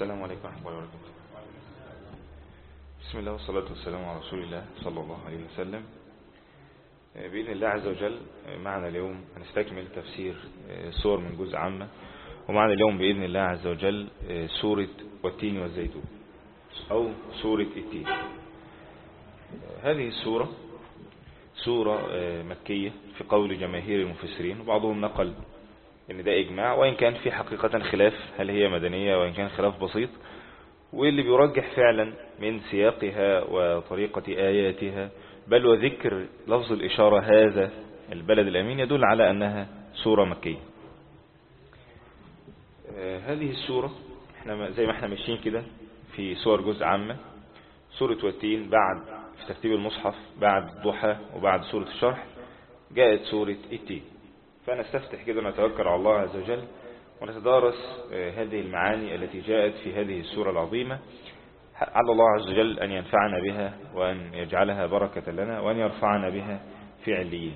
السلام عليكم ورحمة الله وبركاته. بسم الله والصلاة والسلام على رسول الله صلى الله عليه وسلم. بإذن الله عز وجل معنا اليوم هنستكمل تفسير سور من جزء عامة، ومعنا اليوم بإذن الله عز وجل سورة والتين والزيتون أو سورة التين. هذه السورة سورة مكية في قول جماهير المفسرين، وبعضهم نقل ان ده اجماع، وان كان في حقيقة خلاف هل هي مدنية، وان كان خلاف بسيط. واللي بيرجح فعلا من سياقها وطريقة آياتها بل وذكر لفظ الإشارة هذا البلد الأمين يدل على أنها سورة مكية. هذه السورة احنا زي ما احنا ماشيين كده في سور جزء عامة، سورة والتين بعد في ترتيب المصحف بعد الضحى وبعد سورة الشرح جاءت سورة التين. فنستفتح كده ونتوكل على الله عز وجل ونتدارس هذه المعاني التي جاءت في هذه السورة العظيمة. على الله عز وجل أن ينفعنا بها وأن يجعلها بركة لنا وأن يرفعنا بها في عليين.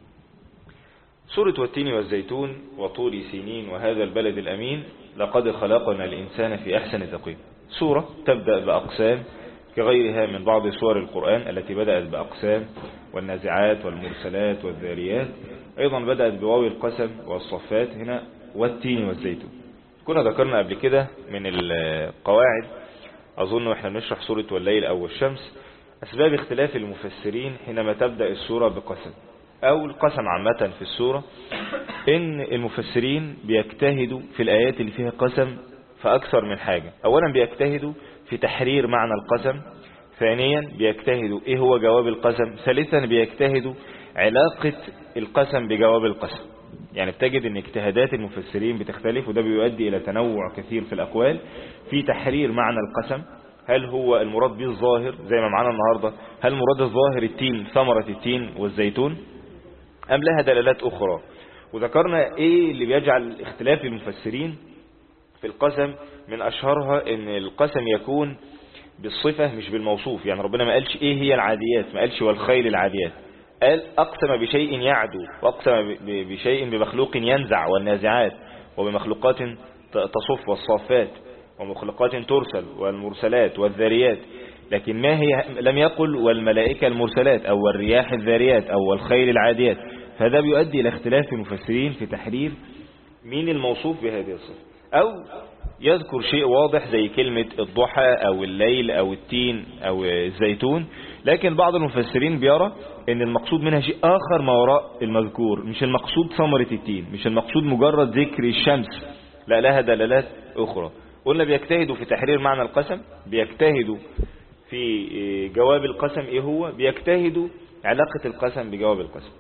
سورة والتين والزيتون وطول سنين وهذا البلد الأمين لقد خلقنا الإنسان في أحسن تقويم. سورة تبدأ بأقسام كغيرها من بعض سور القرآن التي بدأت بأقسام والنازعات والمرسلات والذاريات، أيضا بدأت بواو القسم والصفات، هنا والتين والزيتون. كنا ذكرنا قبل كده من القواعد أظن وإحنا بنشرح سورة والليل أو الشمس أسباب اختلاف المفسرين حينما تبدأ السورة بقسم أو القسم عامة في السورة، إن المفسرين بيجتهدوا في الآيات اللي فيها قسم فأكثر من حاجة. أولا بيجتهدوا في تحرير معنى القسم، ثانيا بيجتهدوا إيه هو جواب القسم، ثالثا بيجتهدوا علاقة القسم بجواب القسم. يعني بتجد ان اجتهادات المفسرين بتختلف، وده بيؤدي الى تنوع كثير في الاقوال في تحرير معنى القسم. هل هو المراد به الظاهر زي ما معنا النهاردة، هل مراد الظاهر التين ثمرة التين والزيتون، ام لها دلالات اخرى؟ وذكرنا ايه اللي بيجعل اختلاف المفسرين في القسم، من اشهرها ان القسم يكون بالصفة مش بالموصوف. يعني ربنا ما قالش ايه هي العاديات، ما قالش والخيل العاديات، قال أقسم بشيء يعدو، وأقسم بشيء بمخلوق ينزع والنازعات، وبمخلوقات تصف والصافات، ومخلوقات ترسل والمرسلات والذاريات. لكن ما هي لم يقل والملائكة المرسلات أو الرياح الذاريات أو والخيل العاديات. فهذا بيؤدي إلى اختلاف المفسرين في تحرير مين الموصوف بهذه الصفة، أو يذكر شيء واضح زي كلمة الضحى أو الليل أو التين أو الزيتون، لكن بعض المفسرين بيرى ان المقصود منها شيء آخر ما وراء المذكور، مش المقصود ثمرة التين، مش المقصود مجرد ذكر الشمس، لا لها دلالات أخرى. قلنا بيجتهدوا في تحرير معنى القسم، بيجتهدوا في جواب القسم ايه هو، بيجتهدوا علاقة القسم بجواب القسم.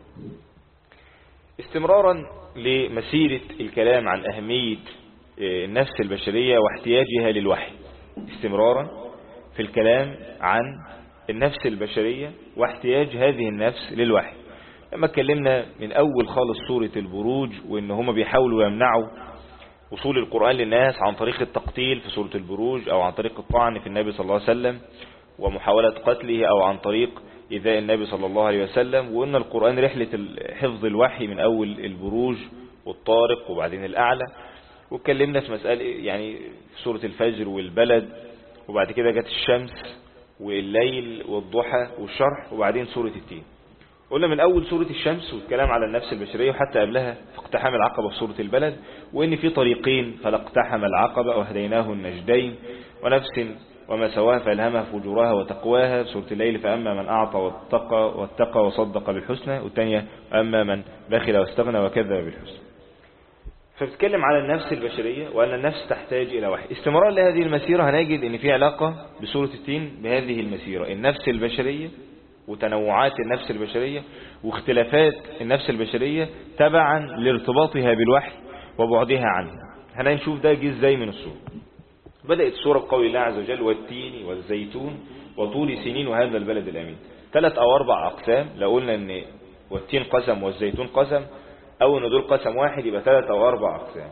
استمرارا لمسيرة الكلام عن أهمية النفس البشرية واحتياجها للوحي، استمرارا في الكلام عن النفس البشرية واحتياج هذه النفس للوحي. لما اتكلمنا من أول خالص سورة البروج وإن هم بيحاولوا يمنعوا وصول القرآن للناس عن طريق التقتيل في سورة البروج، أو عن طريق الطعن في النبي صلى الله عليه وسلم ومحاولة قتله، أو عن طريق إيذاء النبي صلى الله عليه وسلم. وإن القرآن رحلة حفظ الوحي من أول البروج والطارق وبعدين الأعلى. واتكلمنا في مسألة يعني في سورة الفجر والبلد، وبعد كده جت الشمس والليل والضحى والشرح، وبعدين سورة التين. قلنا من أول سورة الشمس والكلام على النفس البشرية، وحتى قبلها في اقتحام العقبة في سورة البلد، وإن في طريقين فلاقتحم العقبة وهديناه النجدين، ونفس وما سواها فألهمها فجورها وتقواها، سورة الليل فأما من أعطى واتقى وصدق بالحسنى، والثانية أما من بخل واستغنى وكذب بالحسنى. فبتكلم على النفس البشرية وأن النفس تحتاج إلى وحي. استمرار لهذه المسيرة هنجد أن في علاقة بسورة التين بهذه المسيرة، النفس البشرية وتنوعات النفس البشرية واختلافات النفس البشرية تبعا لارتباطها بالوحي وبعدها عنه. هنشوف ده جه ازاي من السورة. بدأت السورة بقول الله عز وجل والتين والزيتون وطول سنين وهذا البلد الأمين. 3 أو 4 أقسام، لو قلنا أن والتين قسم والزيتون قسم، أو أن دول قسم واحد، يبقى 3 أو 4 أقسام.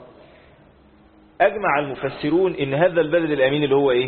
أجمع المفسرون أن هذا البلد الأمين اللي هو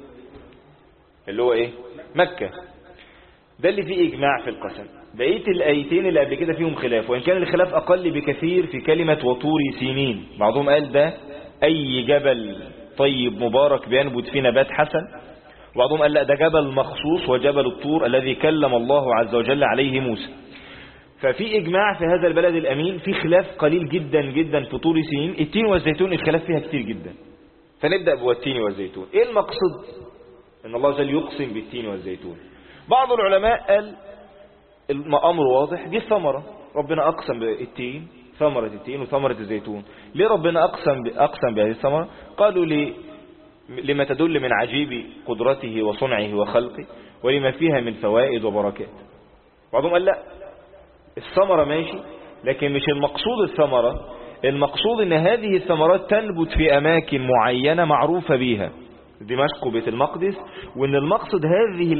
إيه؟ مكة. ده اللي فيه إجماع في القسم. بقية الآيتين اللي قبل كده فيهم خلاف، وإن كان الخلاف أقل بكثير في كلمة وطور سنين. بعضهم قال ده أي جبل طيب مبارك بينبت فيه نبات حسن. وبعضهم قال لا ده جبل مخصوص وجبل الطور الذي كلم الله عز وجل عليه موسى. ففي إجماع في هذا البلد الأمين، في خلاف قليل جدا جدا في طور سنين. التين والزيتون الخلاف فيها كتير جدا. فنبدأ بالتين والزيتون. إيه المقصد؟ إن الله جل يقسم بالتين والزيتون. بعض العلماء قال الأمر واضح، دي الثمرة، ربنا أقسم بالتين، ثمرة التين وثمرة الزيتون. ليه ربنا أقسم بهذه الثمرة؟ قالوا لما تدل من عجيب قدرته وصنعه وخلقه ولما فيها من فوائد وبركات. بعضهم قال لا الثمرة ماشي، لكن مش المقصود الثمرة، المقصود ان هذه الثمرات تنبت في اماكن معينة معروفة بيها، دمشق وبيت المقدس، وان المقصد هذه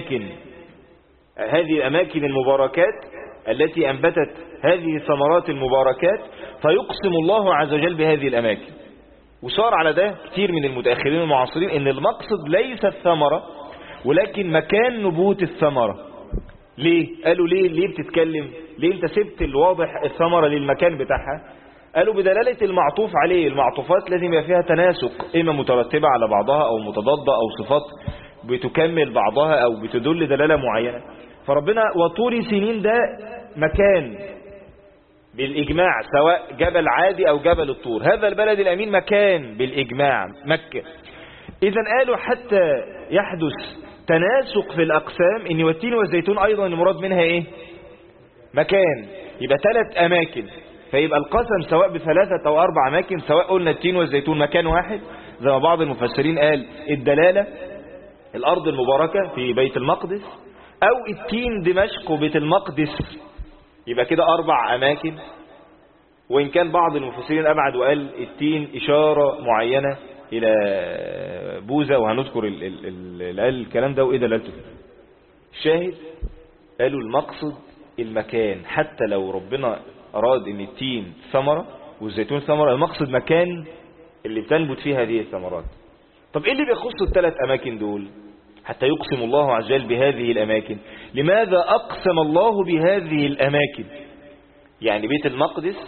الاماكن المباركات التي انبتت هذه الثمرات المباركات، فيقسم الله عز وجل بهذه الاماكن. وصار على ده كتير من المتأخرين المعاصرين ان المقصد ليس الثمرة ولكن مكان نبوت الثمرة. ليه؟ قالوا ليه بتتكلم؟ ليه انت سبت الواضح الثمرة للمكان بتاعها؟ قالوا بدلالة المعطوف عليه. المعطوفات لازم يبقى فيها تناسق، اما مترتبة على بعضها او متضادة او صفات بتكمل بعضها او بتدل دلالة معينة. فربنا وطور سنين ده مكان بالإجماع، سواء جبل عادي أو جبل الطور. هذا البلد الأمين مكان بالإجماع مكة. إذن قالوا حتى يحدث تناسق في الأقسام إن والتين والزيتون أيضا المراد منها إيه؟ مكان. يبقى 3 أماكن، فيبقى القسم سواء ب3 أو 4 أماكن، سواء قلنا التين والزيتون مكان واحد زي ما بعض المفسرين قال الدلالة الأرض المباركة في بيت المقدس، أو التين دمشق وبيت المقدس، يبقى كده 4 أماكن. وإن كان بعض المفسرين أبعد وقال التين إشارة معينة إلى بوذا، وهنذكر الكلام ده وإيه دلالته. الشاهد قالوا المقصد المكان، حتى لو ربنا أراد أن التين ثمرة والزيتون ثمرة، المقصد مكان اللي بتنبت فيه هذه الثمرات. طب إيه اللي بيخص ال3 أماكن دول حتى يقسم الله عز وجل بهذه الأماكن؟ لماذا أقسم الله بهذه الأماكن؟ يعني بيت المقدس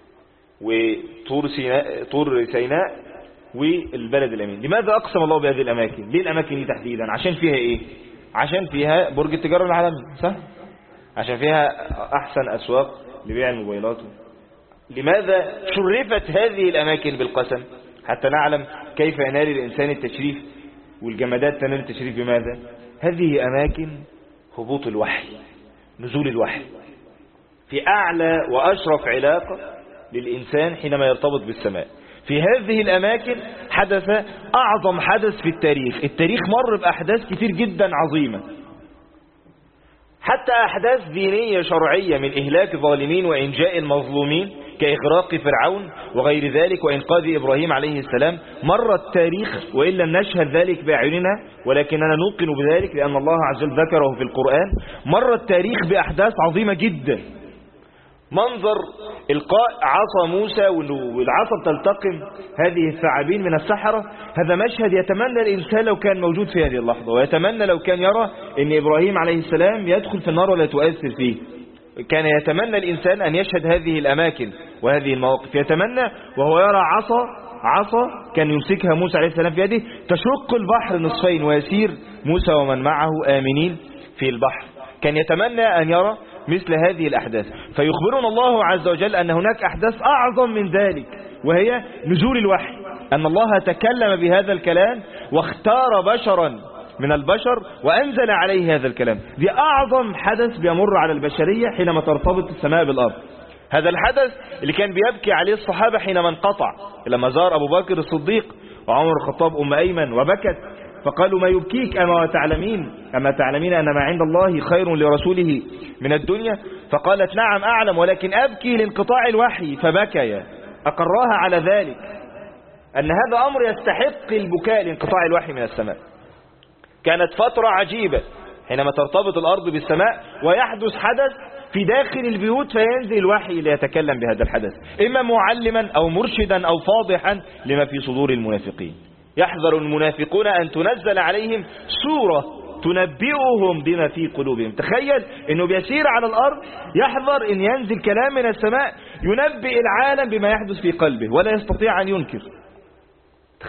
وطور سيناء والبلد الأمين، لماذا أقسم الله بهذه الأماكن؟ ليه الأماكن دي تحديدا؟ عشان فيها إيه؟ عشان فيها برج التجارة العالمي، صح؟ عشان فيها أحسن أسواق لبيع الموبايلات. لماذا شرفت هذه الأماكن بالقسم؟ حتى نعلم كيف ينال الإنسان التشريف والجمادات تنال التشريف بماذا؟ هذه أماكن هبوط الوحي، نزول الوحي، في أعلى وأشرف علاقة للإنسان حينما يرتبط بالسماء. في هذه الأماكن حدث أعظم حدث في التاريخ. التاريخ مر بأحداث كتير جدا عظيمة، حتى أحداث دينية شرعية من إهلاك الظالمين وإنجاء المظلومين كإغراق فرعون وغير ذلك وإنقاذ إبراهيم عليه السلام. مر التاريخ وإن لم نشهد ذلك بأعيننا ولكننا نوقن بذلك لأن الله عز وجل ذكره في القرآن. مر التاريخ بأحداث عظيمة جدا. منظر إلقاء عصا موسى والعصا تلتقم هذه الثعابين من السحرة، هذا مشهد يتمنى الإنسان لو كان موجود في هذه اللحظة، ويتمنى لو كان يرى أن إبراهيم عليه السلام يدخل في النار ولا تؤثر فيه. كان يتمنى الإنسان أن يشهد هذه الأماكن وهذه المواقف، يتمنى وهو يرى عصا كان يمسكها موسى عليه السلام في يده تشق البحر نصفين ويسير موسى ومن معه آمنين في البحر. كان يتمنى أن يرى مثل هذه الأحداث. فيخبرنا الله عز وجل أن هناك أحداث أعظم من ذلك، وهي نزول الوحي، أن الله تكلم بهذا الكلام واختار بشرا من البشر وأنزل عليه هذا الكلام. دي أعظم حدث بيمر على البشرية حينما ترتبط السماء بالأرض. هذا الحدث اللي كان بيبكي عليه الصحابة حينما انقطع، لما زار أبو بكر الصديق وعمر الخطاب أم أيمن وبكت، فقالوا ما يبكيك أما تعلمين أن ما عند الله خير لرسوله من الدنيا؟ فقالت نعم أعلم ولكن أبكي لانقطاع الوحي، فبكيا أقرها على ذلك أن هذا أمر يستحق البكاء لانقطاع الوحي من السماء. كانت فترة عجيبة حينما ترتبط الأرض بالسماء ويحدث حدث في داخل البيوت فينزل الوحي ليتكلم بهذا الحدث، إما معلما أو مرشدا أو فاضحا لما في صدور المنافقين. يحذر المنافقون أن تنزل عليهم سورة تنبئهم بما في قلوبهم. تخيل أنه بيسير على الأرض يحذر أن ينزل كلام من السماء ينبئ العالم بما يحدث في قلبه ولا يستطيع أن ينكر.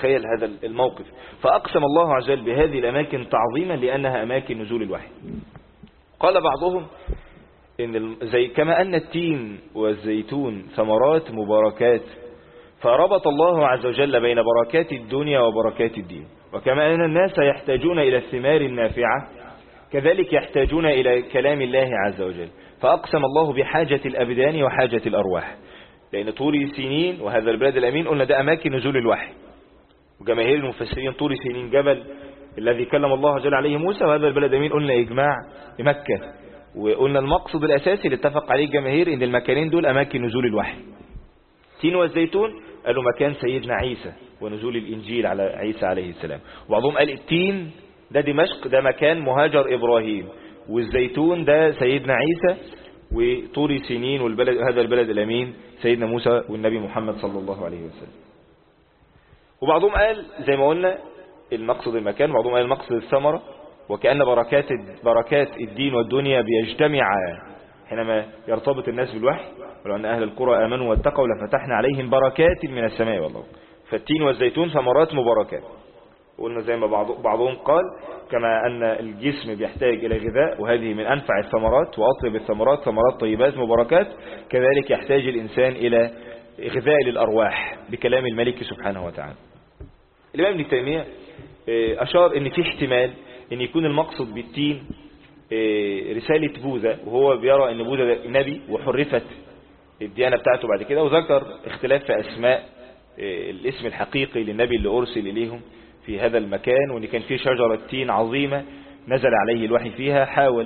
تخيل هذا الموقف. فأقسم الله عز وجل بهذه الأماكن تعظيما لأنها أماكن نزول الوحي. قال بعضهم إن زي كما أن التين والزيتون ثمرات مباركات، فربط الله عز وجل بين بركات الدنيا وبركات الدين. وكما أن الناس يحتاجون إلى الثمار النافعة كذلك يحتاجون إلى كلام الله عز وجل. فأقسم الله بحاجة الأبدان وحاجة الأرواح، لأن طور سينين وهذا البلد الأمين قلنا ده أماكن نزول الوحي. وجماهير المفسرين طور سينين جبل الذي كلم الله عز وجل عليه موسى، وهذا البلد الأمين قلنا إجماع مكة. وقلنا المقصد الأساسي اللي اتفق عليه الجماهير إن المكانين دول أماكن نزول الوحي. التين والزيتون قالوا مكان سيدنا عيسى ونزول الإنجيل على عيسى عليه السلام. وبعضهم قال التين ده دمشق، ده مكان مهاجر إبراهيم، والزيتون ده سيدنا عيسى، وطور سينين والبلد هذا البلد الأمين سيدنا موسى والنبي محمد صلى الله عليه وسلم. وبعضهم قال زي ما قلنا المقصد المكان، وبعضهم قال المقصد الثمرة، وكأن بركات الدين والدنيا بيجتمعا حينما يرتبط الناس بالوحي. ولو أن أهل القرى آمنوا واتقوا لفتحنا عليهم بركات من السماء والله. فالتين والزيتون ثمرات مباركات. وقلنا زي ما بعضهم قال كما أن الجسم بيحتاج إلى غذاء، وهذه من أنفع الثمرات وأطيب الثمرات ثمرات طيبات مباركات، كذلك يحتاج الإنسان إلى غذاء للأرواح بكلام الملك سبحانه وتعالى. الإمام ابن تيمية أشار أن في احتمال أن يكون المقصد بالتين رسالة بوذا، وهو بيرى أن بوذا نبي وحرفت الديانة بتاعته بعد كده، وذكر اختلاف في أسماء الاسم الحقيقي للنبي اللي أرسل إليهم في هذا المكان، وأن كان فيه شجرة تين عظيمة نزل عليه الوحي فيها. حاول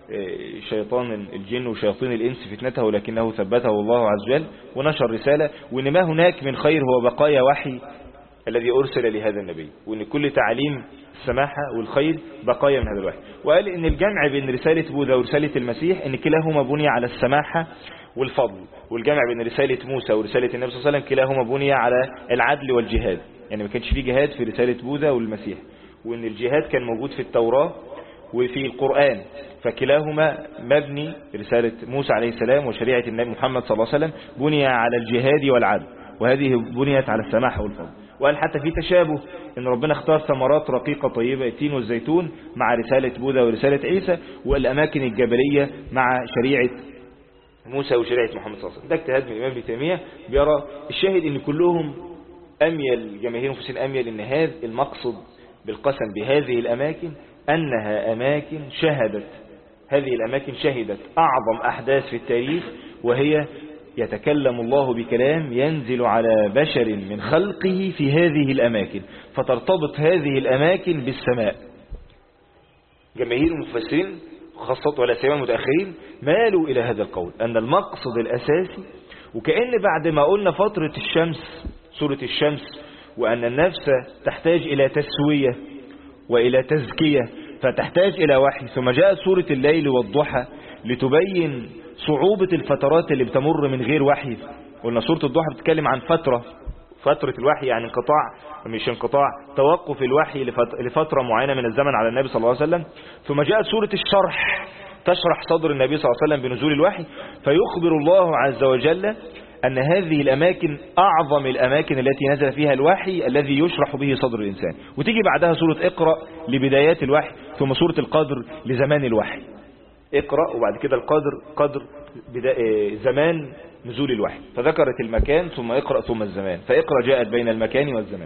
شيطان الجن وشياطين الإنس فتنته ولكنه ثبته الله عز وجل ونشر رسالة، وأن ما هناك من خير هو بقايا وحي الذي أرسل لهذا النبي، وأن كل تعليم السماحة والخير بقايا من هذا الوحي. وقال أن الجمع بين رسالة بوذا ورسالة المسيح أن كلاهما بني على السماحة والفضل، والجمع بين رسالة موسى ورسالة النبي صلى الله عليه وسلم كلاهما بني على العدل والجهاد. يعني ما كانش فيه جهاد في رسالة بوذا والمسيح، وأن الجهاد كان موجود في التوراة وفي القرآن، فكلاهما مبني رسالة موسى عليه السلام وشريعة النبي محمد صلى الله عليه وسلم بني على الجهاد والعدل، وهذه بنيت على السماحة والفضل. وقال حتى في تشابه ان ربنا اختار ثمرات رقيقة طيبة التين والزيتون مع رسالة بوذا ورسالة عيسى، والأماكن الجبلية مع شريعة موسى وشريعة محمد صلى الله عليه وسلم. ده اجتهاد من الإمام ابن تيمية. بيرى الشاهد ان كلهم أميل جماهير المفسرين أميل ان هذا المقصد بالقسم بهذه الأماكن أنها أماكن شهدت، هذه الأماكن شهدت أعظم أحداث في التاريخ، وهي يتكلم الله بكلام ينزل على بشر من خلقه في هذه الأماكن، فترتبط هذه الأماكن بالسماء. جماهير المفسرين خاصة ولا سيما المتأخرين مالوا إلى هذا القول أن المقصد الأساسي، وكأن بعد ما قلنا فترة الشمس سورة الشمس وأن النفس تحتاج إلى تسوية وإلى تزكية فتحتاج إلى وحي، ثم جاء سورة الليل والضحى لتبين صعوبة الفترات اللي بتمر من غير وحي. قلنا سورة الضحى بتتكلم عن فترة الوحي، يعني انقطاع مش انقطاع توقف الوحي لفترة معينة من الزمن على النبي صلى الله عليه وسلم. ثم جاءت سورة الشرح تشرح صدر النبي صلى الله عليه وسلم بنزول الوحي، فيخبر الله عز وجل أن هذه الأماكن أعظم الأماكن التي نزل فيها الوحي الذي يشرح به صدر الإنسان. وتيجي بعدها سورة اقرأ لبدايات الوحي، ثم سورة القدر لزمان الوحي. اقرأ وبعد كده القدر قدر زمان نزول الوحي، فذكرت المكان ثم اقرأ ثم الزمان، فاقرأ جاءت بين المكان والزمان.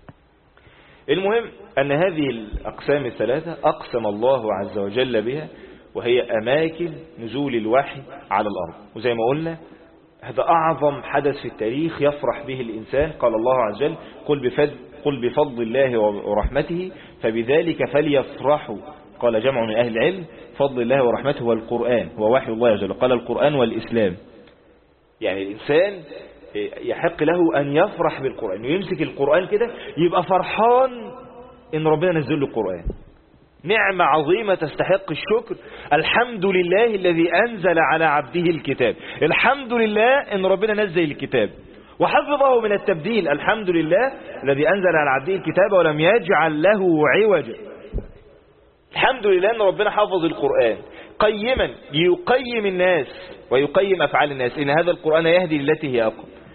المهم أن هذه الأقسام الثلاثة أقسم الله عز وجل بها، وهي أماكن نزول الوحي على الأرض. وزي ما قلنا هذا أعظم حدث في التاريخ يفرح به الإنسان. قال الله عز وجل قل بفضل الله ورحمته فبذلك فليفرحوا. قال جمع من أهل العلم فضل الله ورحمته هو القرآن، هو وحي الله عز وجل. قال القرآن والإسلام، يعني الإنسان يحق له أن يفرح بالقرآن، ويمسك القرآن كده يبقى فرحان إن ربنا نزل له القرآن. نعمة عظيمة تستحق الشكر. الحمد لله الذي أنزل على عبده الكتاب. الحمد لله إن ربنا نزل الكتاب وحفظه من التبديل. الحمد لله الذي أنزل على عبده الكتاب ولم يجعل له عوجا. الحمد لله أن ربنا حفظ القرآن قيما يقيم الناس ويقيم أفعال الناس، إن هذا القرآن يهدي للتي هي أقوم.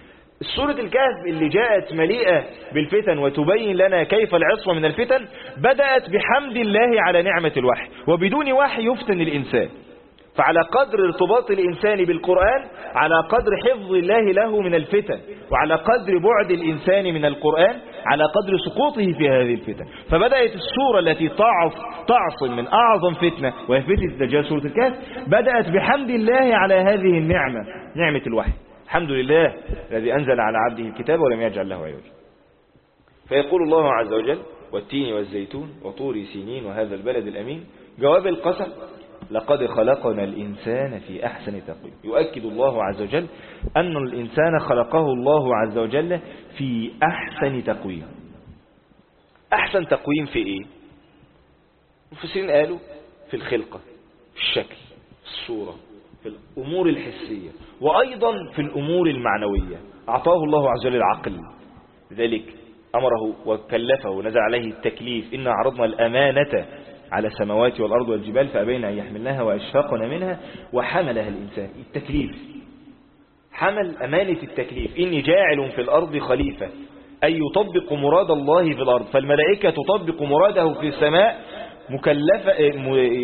السورة الكهف اللي جاءت مليئة بالفتن وتبين لنا كيف العصمة من الفتن بدأت بحمد الله على نعمة الوحي، وبدون وحي يفتن الإنسان. فعلى قدر ارتباط الإنسان بالقرآن على قدر حفظ الله له من الفتن، وعلى قدر بعد الإنسان من القرآن على قدر سقوطه في هذه الفتن. فبدأت السورة التي تعصم من أعظم فتنة وهي فتنة الدجال سورة الكهف بدأت بحمد الله على هذه النعمة، نعمة الوحي. الحمد لله الذي أنزل على عبده الكتاب ولم يجعل له عوجا. فيقول الله عز وجل: والتين والزيتون وطور سينين وهذا البلد الأمين. جواب القسم: لقد خلقنا الإنسان في أحسن تقويم. يؤكد الله عز وجل أن الإنسان خلقه الله عز وجل في أحسن تقويم. أحسن تقويم في إيه؟ المفسرين قالوا في الخلقة، في الشكل، في الصورة، في الأمور الحسية، وأيضا في الأمور المعنوية. أعطاه الله عز وجل العقل، لذلك أمره وكلفه ونزل عليه التكليف: إنا عرضنا الأمانة على السماوات والأرض والجبال فأبين أن يحملنها وأشفقن منها وحملها الإنسان. التكليف، حمل أمانة التكليف. إني جاعل في الأرض خليفة، أي يطبق مراد الله في الأرض. فالملائكة تطبق مراده في السماء مكلفة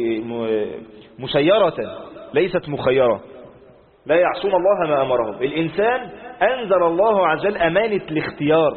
مسيرة ليست مخيرة، لا يعصون الله ما أمرهم. الإنسان أنزل الله عز وجل أمانة الاختيار،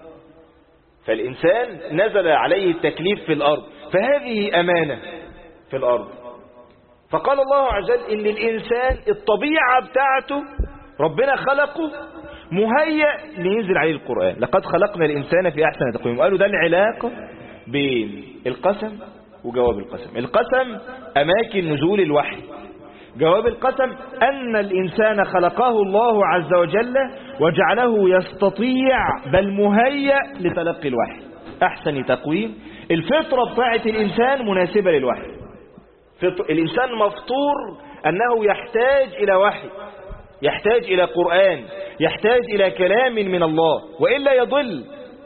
فالإنسان نزل عليه التكليف في الأرض، فهذه أمانة في الأرض. فقال الله عز وجل إن الإنسان الطبيعة بتاعته ربنا خلقه مهيأ لينزل عليه القرآن. لقد خلقنا الإنسان في أحسن تقويم. وقالوا ده العلاقة بين القسم وجواب القسم. القسم أماكن نزول الوحي، جواب القسم أن الإنسان خلقه الله عز وجل وجعله يستطيع بل مهيأ لتلقي الوحي. أحسن تقويم. الفطرة بتاعت الإنسان مناسبة للوحي. الإنسان مفطور أنه يحتاج إلى وحي، يحتاج إلى قرآن، يحتاج إلى كلام من الله، وإلا يضل.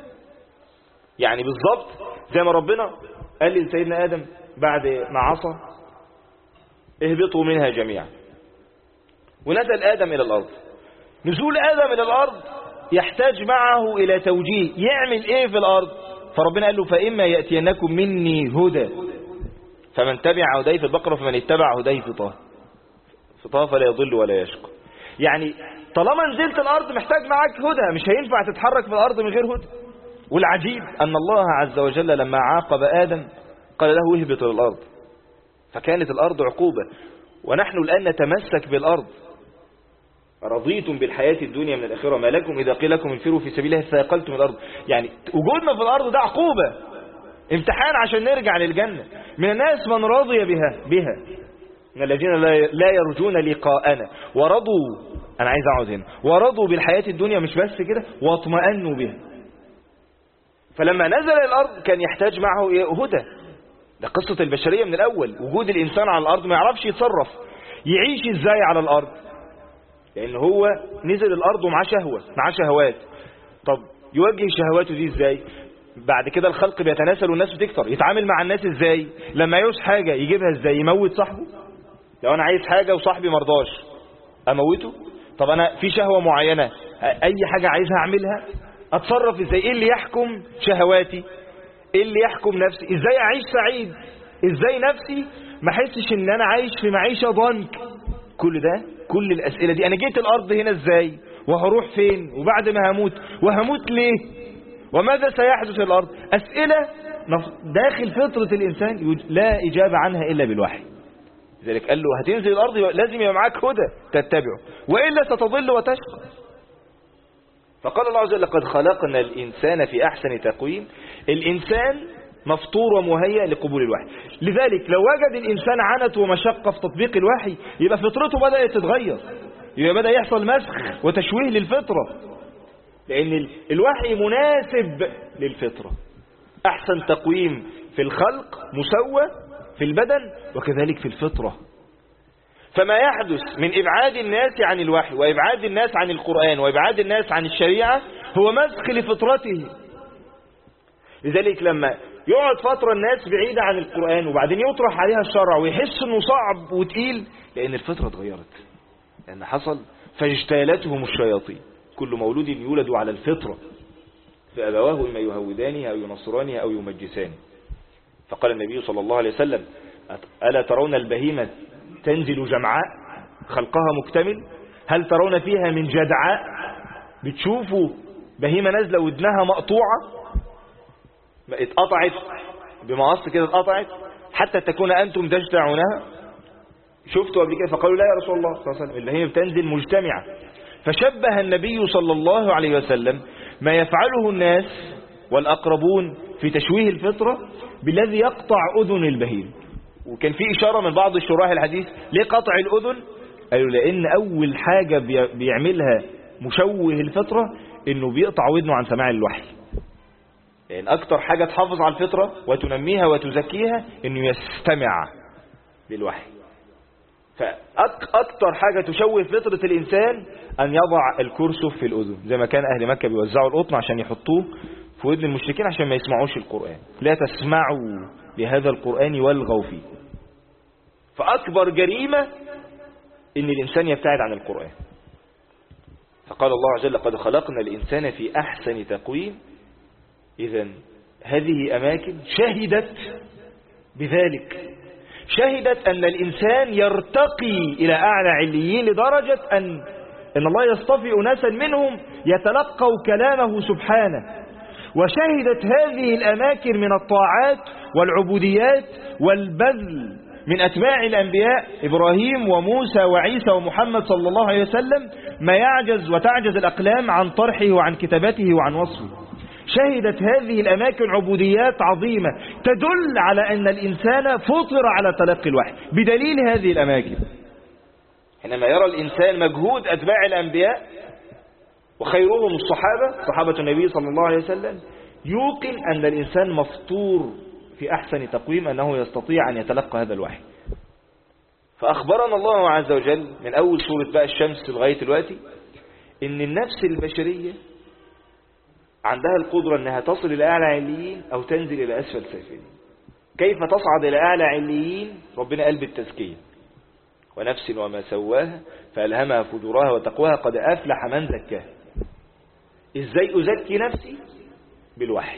يعني بالضبط زي ما ربنا قال لسيدنا آدم بعد ما عصى: اهبطوا منها جميعا. ونزل آدم إلى الأرض. نزول آدم إلى الأرض يحتاج معه إلى توجيه، يعمل إيه في الأرض؟ فربنا قال له: فإما يأتينكم مني هدى فمن تبع هداي في البقرة فمن اتبع هداي في طه فلا يضل ولا يشقى. يعني طالما نزلت الأرض محتاج معك هدى، مش هينفع تتحرك في الأرض من غير هدى. والعجيب أن الله عز وجل لما عاقب آدم قال له: اهبط الأرض، فكانت الأرض عقوبة. ونحن الآن نتمسك بالأرض. رضيتم بالحياة الدنيا من الآخرة ما لكم إذا قيل لكم انفروا في سبيل الله ثاقلتم الأرض. يعني وجودنا في الأرض ده عقوبة، امتحان عشان نرجع للجنة. من الناس من رضي بها من الذين لا يرجون لقاءنا ورضوا، أنا عايز أقعد هنا، ورضوا بالحياة الدنيا مش بس كده، واطمأنوا بها. فلما نزل الأرض كان يحتاج معه هدى. ده قصة البشرية من الأول. وجود الإنسان على الأرض ما يعرفش يتصرف، يعيش إزاي على الأرض، لأن هو نزل الأرض ومعاه شهوة، معاه شهوات. طب يوجه شهواته دي إزاي؟ بعد كده الخلق بيتناسل والناس بتكتر، يتعامل مع الناس إزاي؟ لما يعوز حاجة يجيبها إزاي؟ يموت صاحبه؟ لو أنا عايز حاجة وصاحبي مرضاش أموته؟ طب أنا في شهوة معينة أي حاجة عايزها أعملها، أتصرف إزاي؟ إيه اللي يحكم شهواتي؟ إيه اللي يحكم نفسي؟ إزاي أعيش سعيد؟ إزاي نفسي ما حسش إن أنا عايش في معيشة ضنك؟ كل ده، كل الأسئلة دي، أنا جيت الأرض هنا إزاي؟ وهروح فين؟ وبعد ما هموت؟ وهموت ليه؟ وماذا سيحدث الأرض؟ أسئلة داخل فطرة الإنسان لا إجابة عنها إلا بالوحي. لذلك قال له: هتنزل الأرض لازم يبقى معاك هدى تتبعه، وإلا ستضل وتشقى. فقال الله عز وجل: لقد خلقنا الإنسان في أحسن تقويم. الإنسان مفطور ومهيأ لقبول الوحي. لذلك لو وجد الإنسان عنت ومشقة في تطبيق الوحي يبقى فطرته بدأت تتغير، يبقى بدأ يحصل مسخ وتشويه للفطرة، لأن الوحي مناسب للفطرة. أحسن تقويم في الخلق مسوى في البدن وكذلك في الفطرة. فما يحدث من إبعاد الناس عن الوحي وإبعاد الناس عن القرآن وإبعاد الناس عن الشريعة هو مسخ لفطرته. لذلك لما يقعد فترة الناس بعيدة عن القرآن وبعدين يطرح عليها الشرع ويحس انه صعب وتقيل، لأن الفطرة اتغيرت، لأن حصل فاجتالتهم الشياطين. كل مولود يولد على الفطرة فأبواه إما يهودانه أو ينصرانه أو يمجسانه. فقال النبي صلى الله عليه وسلم ألا ترون البهيمة تنزل جمعاء خلقها مكتمل؟ هل ترون فيها من جدعاء؟ بتشوفوا بهيمة نازلة ودنها مقطوعة اتقطعت بمقص كده اتقطعت حتى تكون أنتم تجدعونها؟ شفتوا قبل كده؟ فقالوا لا يا رسول الله صلى الله عليه وسلم البهيمة بتنزل مجتمعة. فشبه النبي صلى الله عليه وسلم ما يفعله الناس والأقربون في تشويه الفطرة بالذي يقطع أذن البهيم. وكان في إشارة من بعض الشراح الحديث ليه قطع الأذن؟ قالوا لأن أول حاجة بيعملها مشوه الفطرة إنه بيقطع ودنه عن سماع الوحي. لأن أكتر حاجة تحافظ على الفطرة وتنميها وتزكيها إنه يستمع للوحي. فأكتر حاجة تشوه فطرة الإنسان أن يضع الكرسف في الأذن، زي ما كان أهل مكة بيوزعوا القطن عشان يحطوه في ودن المشركين عشان ما يسمعوش القرآن. لا تسمعوا لهذا القرآن والغوا فيه. فأكبر جريمة إن الإنسان يبتعد عن القرآن. فقال الله عز وجل قد خلقنا الإنسان في أحسن تقويم. إذن هذه أماكن شهدت بذلك، شهدت أن الإنسان يرتقي إلى أعلى عليين لدرجة أن الله يصطفي أناسا منهم يتلقوا كلامه سبحانه. وشهدت هذه الأماكن من الطاعات والعبوديات والبذل من أتباع الأنبياء إبراهيم وموسى وعيسى ومحمد صلى الله عليه وسلم ما يعجز وتعجز الأقلام عن طرحه وعن كتابته وعن وصفه. شهدت هذه الأماكن عبوديات عظيمة تدل على أن الإنسان فطر على تلقي الوحي بدليل هذه الأماكن. حينما يرى الإنسان مجهود أتباع الأنبياء وخيرهم الصحابة صحابة النبي صلى الله عليه وسلم يوقن أن الإنسان مفطور في أحسن تقويم أنه يستطيع أن يتلقى هذا الوحي. فأخبرنا الله عز وجل من أول سورة بقى الشمس لغاية دلوقتي إن النفس البشرية عندها القدرة أنها تصل إلى أعلى عليين أو تنزل إلى أسفل سافلين. كيف تصعد إلى أعلى عليين؟ ربنا قال بالتزكية ونفس وما سواها فألهمها فجورها وتقواها قد أفلح من زكاها. إزاي أزكي نفسي؟ بالوحي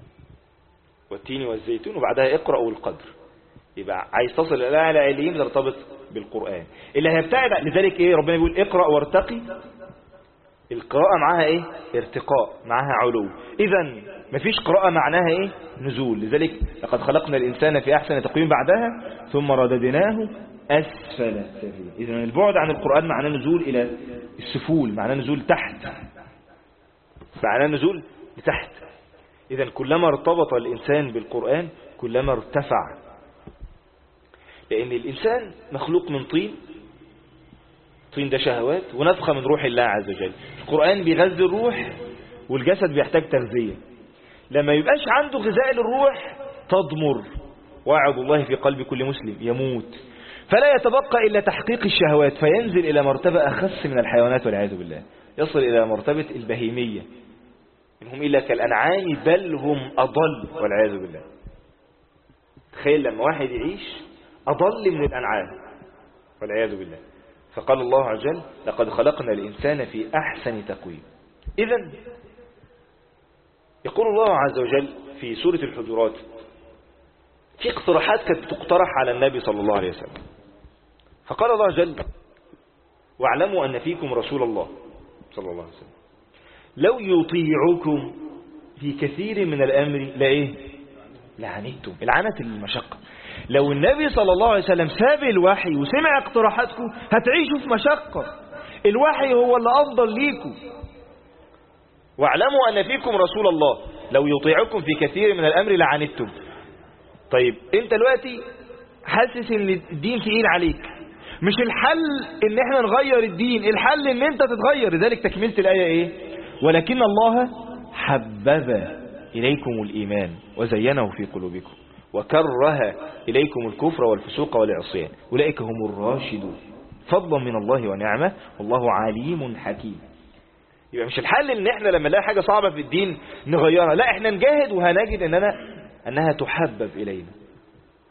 والتين والزيتون وبعدها اقرأ والقدر. يبقى عايز تصل إلى أعلى عليين ترتبط بالقرآن اللي هيبتعد. لذلك إيه ربنا يقول اقرأ وارتقي. القراءة معها إيه؟ ارتقاء، معها علو. إذن مفيش قراءة معناها إيه؟ نزول. لذلك لقد خلقنا الإنسان في أحسن تقويم بعدها ثم رددناه أسفل سافلين. إذن البعد عن القرآن معناه نزول إلى السفول، معناه نزول تحت، معناه نزول لتحت. إذن كلما ارتبط الإنسان بالقرآن كلما ارتفع، لأن الإنسان مخلوق من طين. طين ده شهوات ونفخة من روح الله عز وجل. القرآن بيغذي الروح والجسد بيحتاج تغذية. لما يبقاش عنده غذاء للروح تضمر وعد الله في قلب كل مسلم يموت، فلا يتبقى إلا تحقيق الشهوات فينزل إلى مرتبة أخس من الحيوانات والعياذ بالله، يصل إلى مرتبة البهيمية. إنهم إلا كالأنعام بل هم أضل والعياذ بالله. تخيل لما واحد يعيش أضل من الأنعام والعياذ بالله. فقال الله عز وجل لقد خلقنا الإنسان في أحسن تقويم. إذن يقول الله عز وجل في سورة الحجرات في اقتراحات كانت تقترح على النبي صلى الله عليه وسلم. فقال الله عز وجل واعلموا أن فيكم رسول الله صلى الله عليه وسلم لو يطيعكم في كثير من الأمر لعنتم. العنت المشقة. لو النبي صلى الله عليه وسلم ساب الوحي وسمع اقتراحاتكم هتعيشوا في مشقة. الوحي هو اللي أفضل ليكم. واعلموا أن فيكم رسول الله لو يطيعكم في كثير من الأمر لعنتم. طيب انت دلوقتي حاسس ان الدين تقيل عليك، مش الحل ان احنا نغير الدين، الحل ان انت تتغير. لذلك تكملت الآية ايه؟ ولكن الله حبب إليكم الإيمان وزينه في قلوبكم وكره إليكم الكفر والفسوق والعصيان أولئك هم الراشدون فضلا من الله ونعمه والله عليم حكيم. يبقى مش الحل ان احنا لما نلاقي حاجة صعبة في الدين نغيرها، لا احنا نجاهد وهنجد انها تحبب إلينا.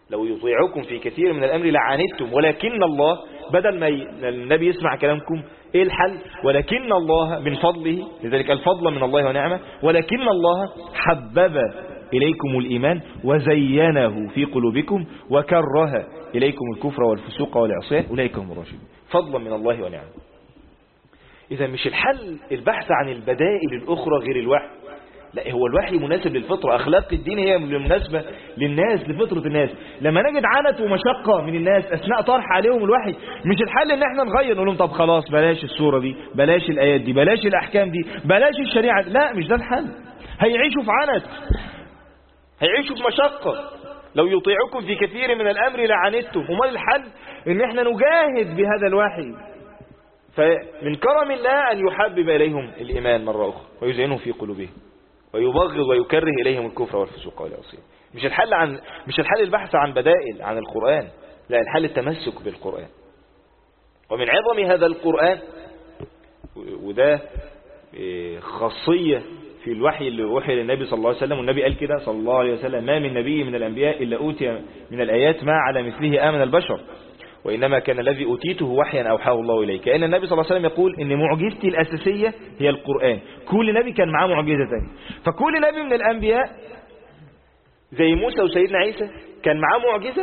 لو يطيعكم في كثير من الأمر لعنتم ولكن الله، بدل ما النبي يسمع كلامكم ايه الحل؟ ولكن الله من فضله، لذلك الفضل من الله ونعمه، ولكن الله حبب إليكم الإيمان وزينه في قلوبكم وكره إليكم الكفر والفسوق والعصيان أولئك هم الراشدون. فضلا من الله ونعمه. إذا مش الحل البحث عن البدائل الأخرى غير الوحي، لا، هو الوحي مناسب للفطرة. أخلاق الدين هي مناسبة للناس، لفطرة الناس. لما نجد عنت ومشقة من الناس أثناء طرح عليهم الوحي، مش الحل إن احنا نغير نقول لهم طب خلاص بلاش السورة دي، بلاش الآيات دي، بلاش الأحكام دي، بلاش الشريعة دي. لا، مش ده الحل. هيعيشوا في عنت، هيعيشوا في مشقة. لو يطيعكم في كثير من الأمر لعنتم. وما الحل؟ إن احنا نجاهد بهذا الوحي. فمن كرم الله أن يحبب إليهم الإيمان مرة أخرى ويزينه في قلوبهم ويبغض ويكره إليهم الكفر والفسوق والعصيان. مش الحل البحث عن بدائل عن القرآن، لا، الحل التمسك بالقرآن. ومن عظم هذا القرآن، وده خاصية في الوحي اللي وحي للنبي صلى الله عليه وسلم، والنبي قال كده صلى الله عليه وسلم: ما من نبي من الأنبياء إلا أوتي من الآيات ما على مثله آمن البشر، وإنما كان الذي أوتيته وحيا أوحاه الله إليه. كأن النبي صلى الله عليه وسلم يقول إن معجزتي الأساسية هي القرآن. كل نبي كان معاه معجزة ثانية. فكل نبي من الأنبياء زي موسى وسيدنا عيسى كان معاه معجزة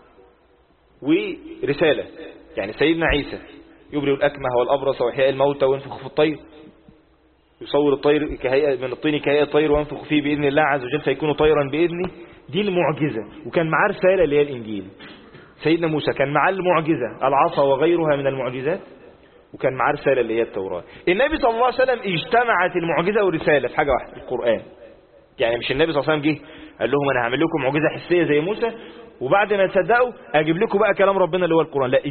ورسالة. يعني سيدنا عيسى يبرئ الأكمه والأبرص وإحياء الموتى وينفخ في الطير، يصور الطير كهيئة من الطين كهيئة الطير وينفخ فيه بإذن الله عز وجل فيكون طيرا بإذنه. دي المعجزة. وكان معاه رسالة اللي هي الإنجيل. سيدنا موسى كان معاه المعجزة العصا وغيرها من المعجزات، وكان معاه رسالة اللي هي التوراة. النبي صلى الله عليه وسلم اجتمعت المعجزة والرسالة في حاجة واحدة، القرآن. يعني مش النبي صلى الله عليه وسلم جه قال لهم أنا هعمل لكم معجزة حسية زي موسى وبعد ما تصدقوا أجيب لكم بقى كلام ربنا اللي هو القرآن. لا،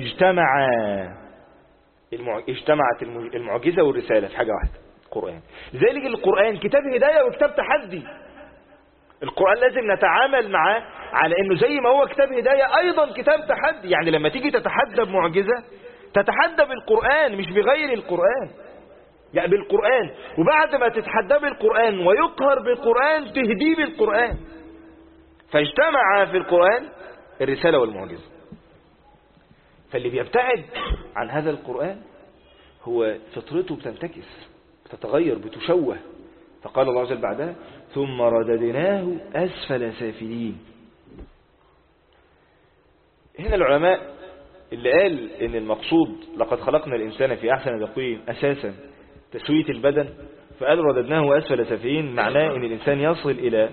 اجتمعت المعجزة والرسالة في حاجة واحدة، القرآن. لذلك القرآن كتاب هداية وكتاب تحدي. القرآن لازم نتعامل معاه على انه زي ما هو كتاب هداية ايضا كتاب تحدي. يعني لما تيجي تتحدى بمعجزة تتحدى بالقرآن مش بغير القرآن، يعني بالقرآن. وبعد ما تتحدى بالقرآن ويقهر بالقرآن تهديه بالقرآن. فاجتمع في القرآن الرسالة والمعجزة. فاللي بيبتعد عن هذا القرآن هو فطرته بتنتكس، بتتغير، بتشوه. فقال الله عز وجل بعدها: ثم رددناه أسفل سافلين. هنا العلماء اللي قال إن المقصود لقد خلقنا الإنسان في أحسن تقويم أساسا تسوية البدن، فقال رددناه أسفل سافلين معناه إن الإنسان يصل إلى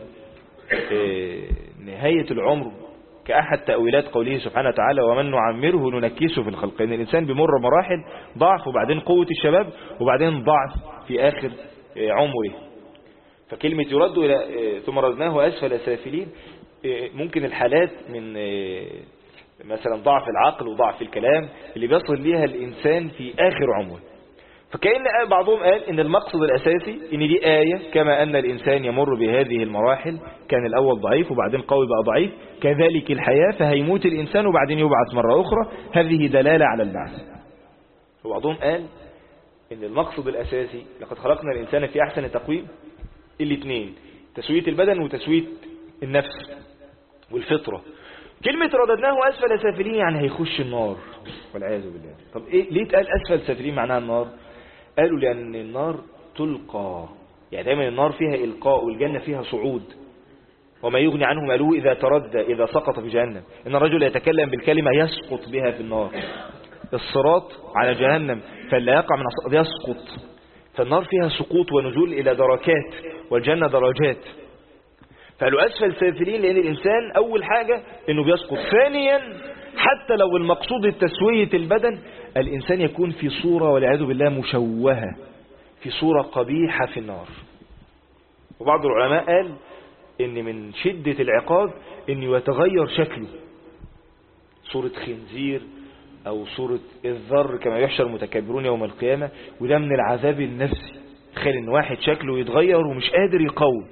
نهاية العمر كأحد تأويلات قوله سبحانه وتعالى: ومن نعمره ننكسه في الخلق. إن الإنسان بمر مراحل ضعف وبعدين قوة الشباب وبعدين ضعف في آخر عمره. فكلمة يرد إلى ثم ردناه أسفل سافلين ممكن الحالات من مثلا ضعف العقل وضعف الكلام اللي بيصل ليها الإنسان في آخر عمره. فكأن بعضهم قال إن المقصد الأساسي إن دي آية كما أن الإنسان يمر بهذه المراحل، كان الأول ضعيف وبعدين قوي بقى ضعيف، كذلك الحياة فهيموت الإنسان وبعدين يبعث مرة أخرى. هذه دلالة على البعث. وبعضهم قال إن المقصد الأساسي لقد خلقنا الإنسان في أحسن تقويم، الاثنين، تسوية البدن وتسوية النفس والفطرة. كلمة رددناه أسفل سافلين يعني هيخش النار والعياذ بالله. طب إيه ليه اتقال أسفل سافلين معناها النار؟ قالوا لأن النار تلقى، يعني دايما النار فيها إلقاء والجنة فيها صعود. وما يغني عنه ماله إذا تردى إذا سقط في جهنم. إن الرجل يتكلم بالكلمة يسقط بها في النار. الصراط على جهنم فلا يقع من الصراط يسقط. فالنار فيها سقوط ونزول إلى دركات والجنة درجات. فقالوا أسفل سافلين لأن الإنسان أول حاجة إنه بيسقط. ثانيا حتى لو المقصود التسوية البدن، الإنسان يكون في صورة والعياذ بالله مشوهة، في صورة قبيحة في النار. وبعض العلماء قال إن من شدة العقاب إنه يتغير شكله، صورة خنزير أو صورة الذر كما يحشر المتكبرون يوم القيامة. وده من العذاب النفسي. تخيل إن واحد شكله يتغير ومش قادر يقاوم،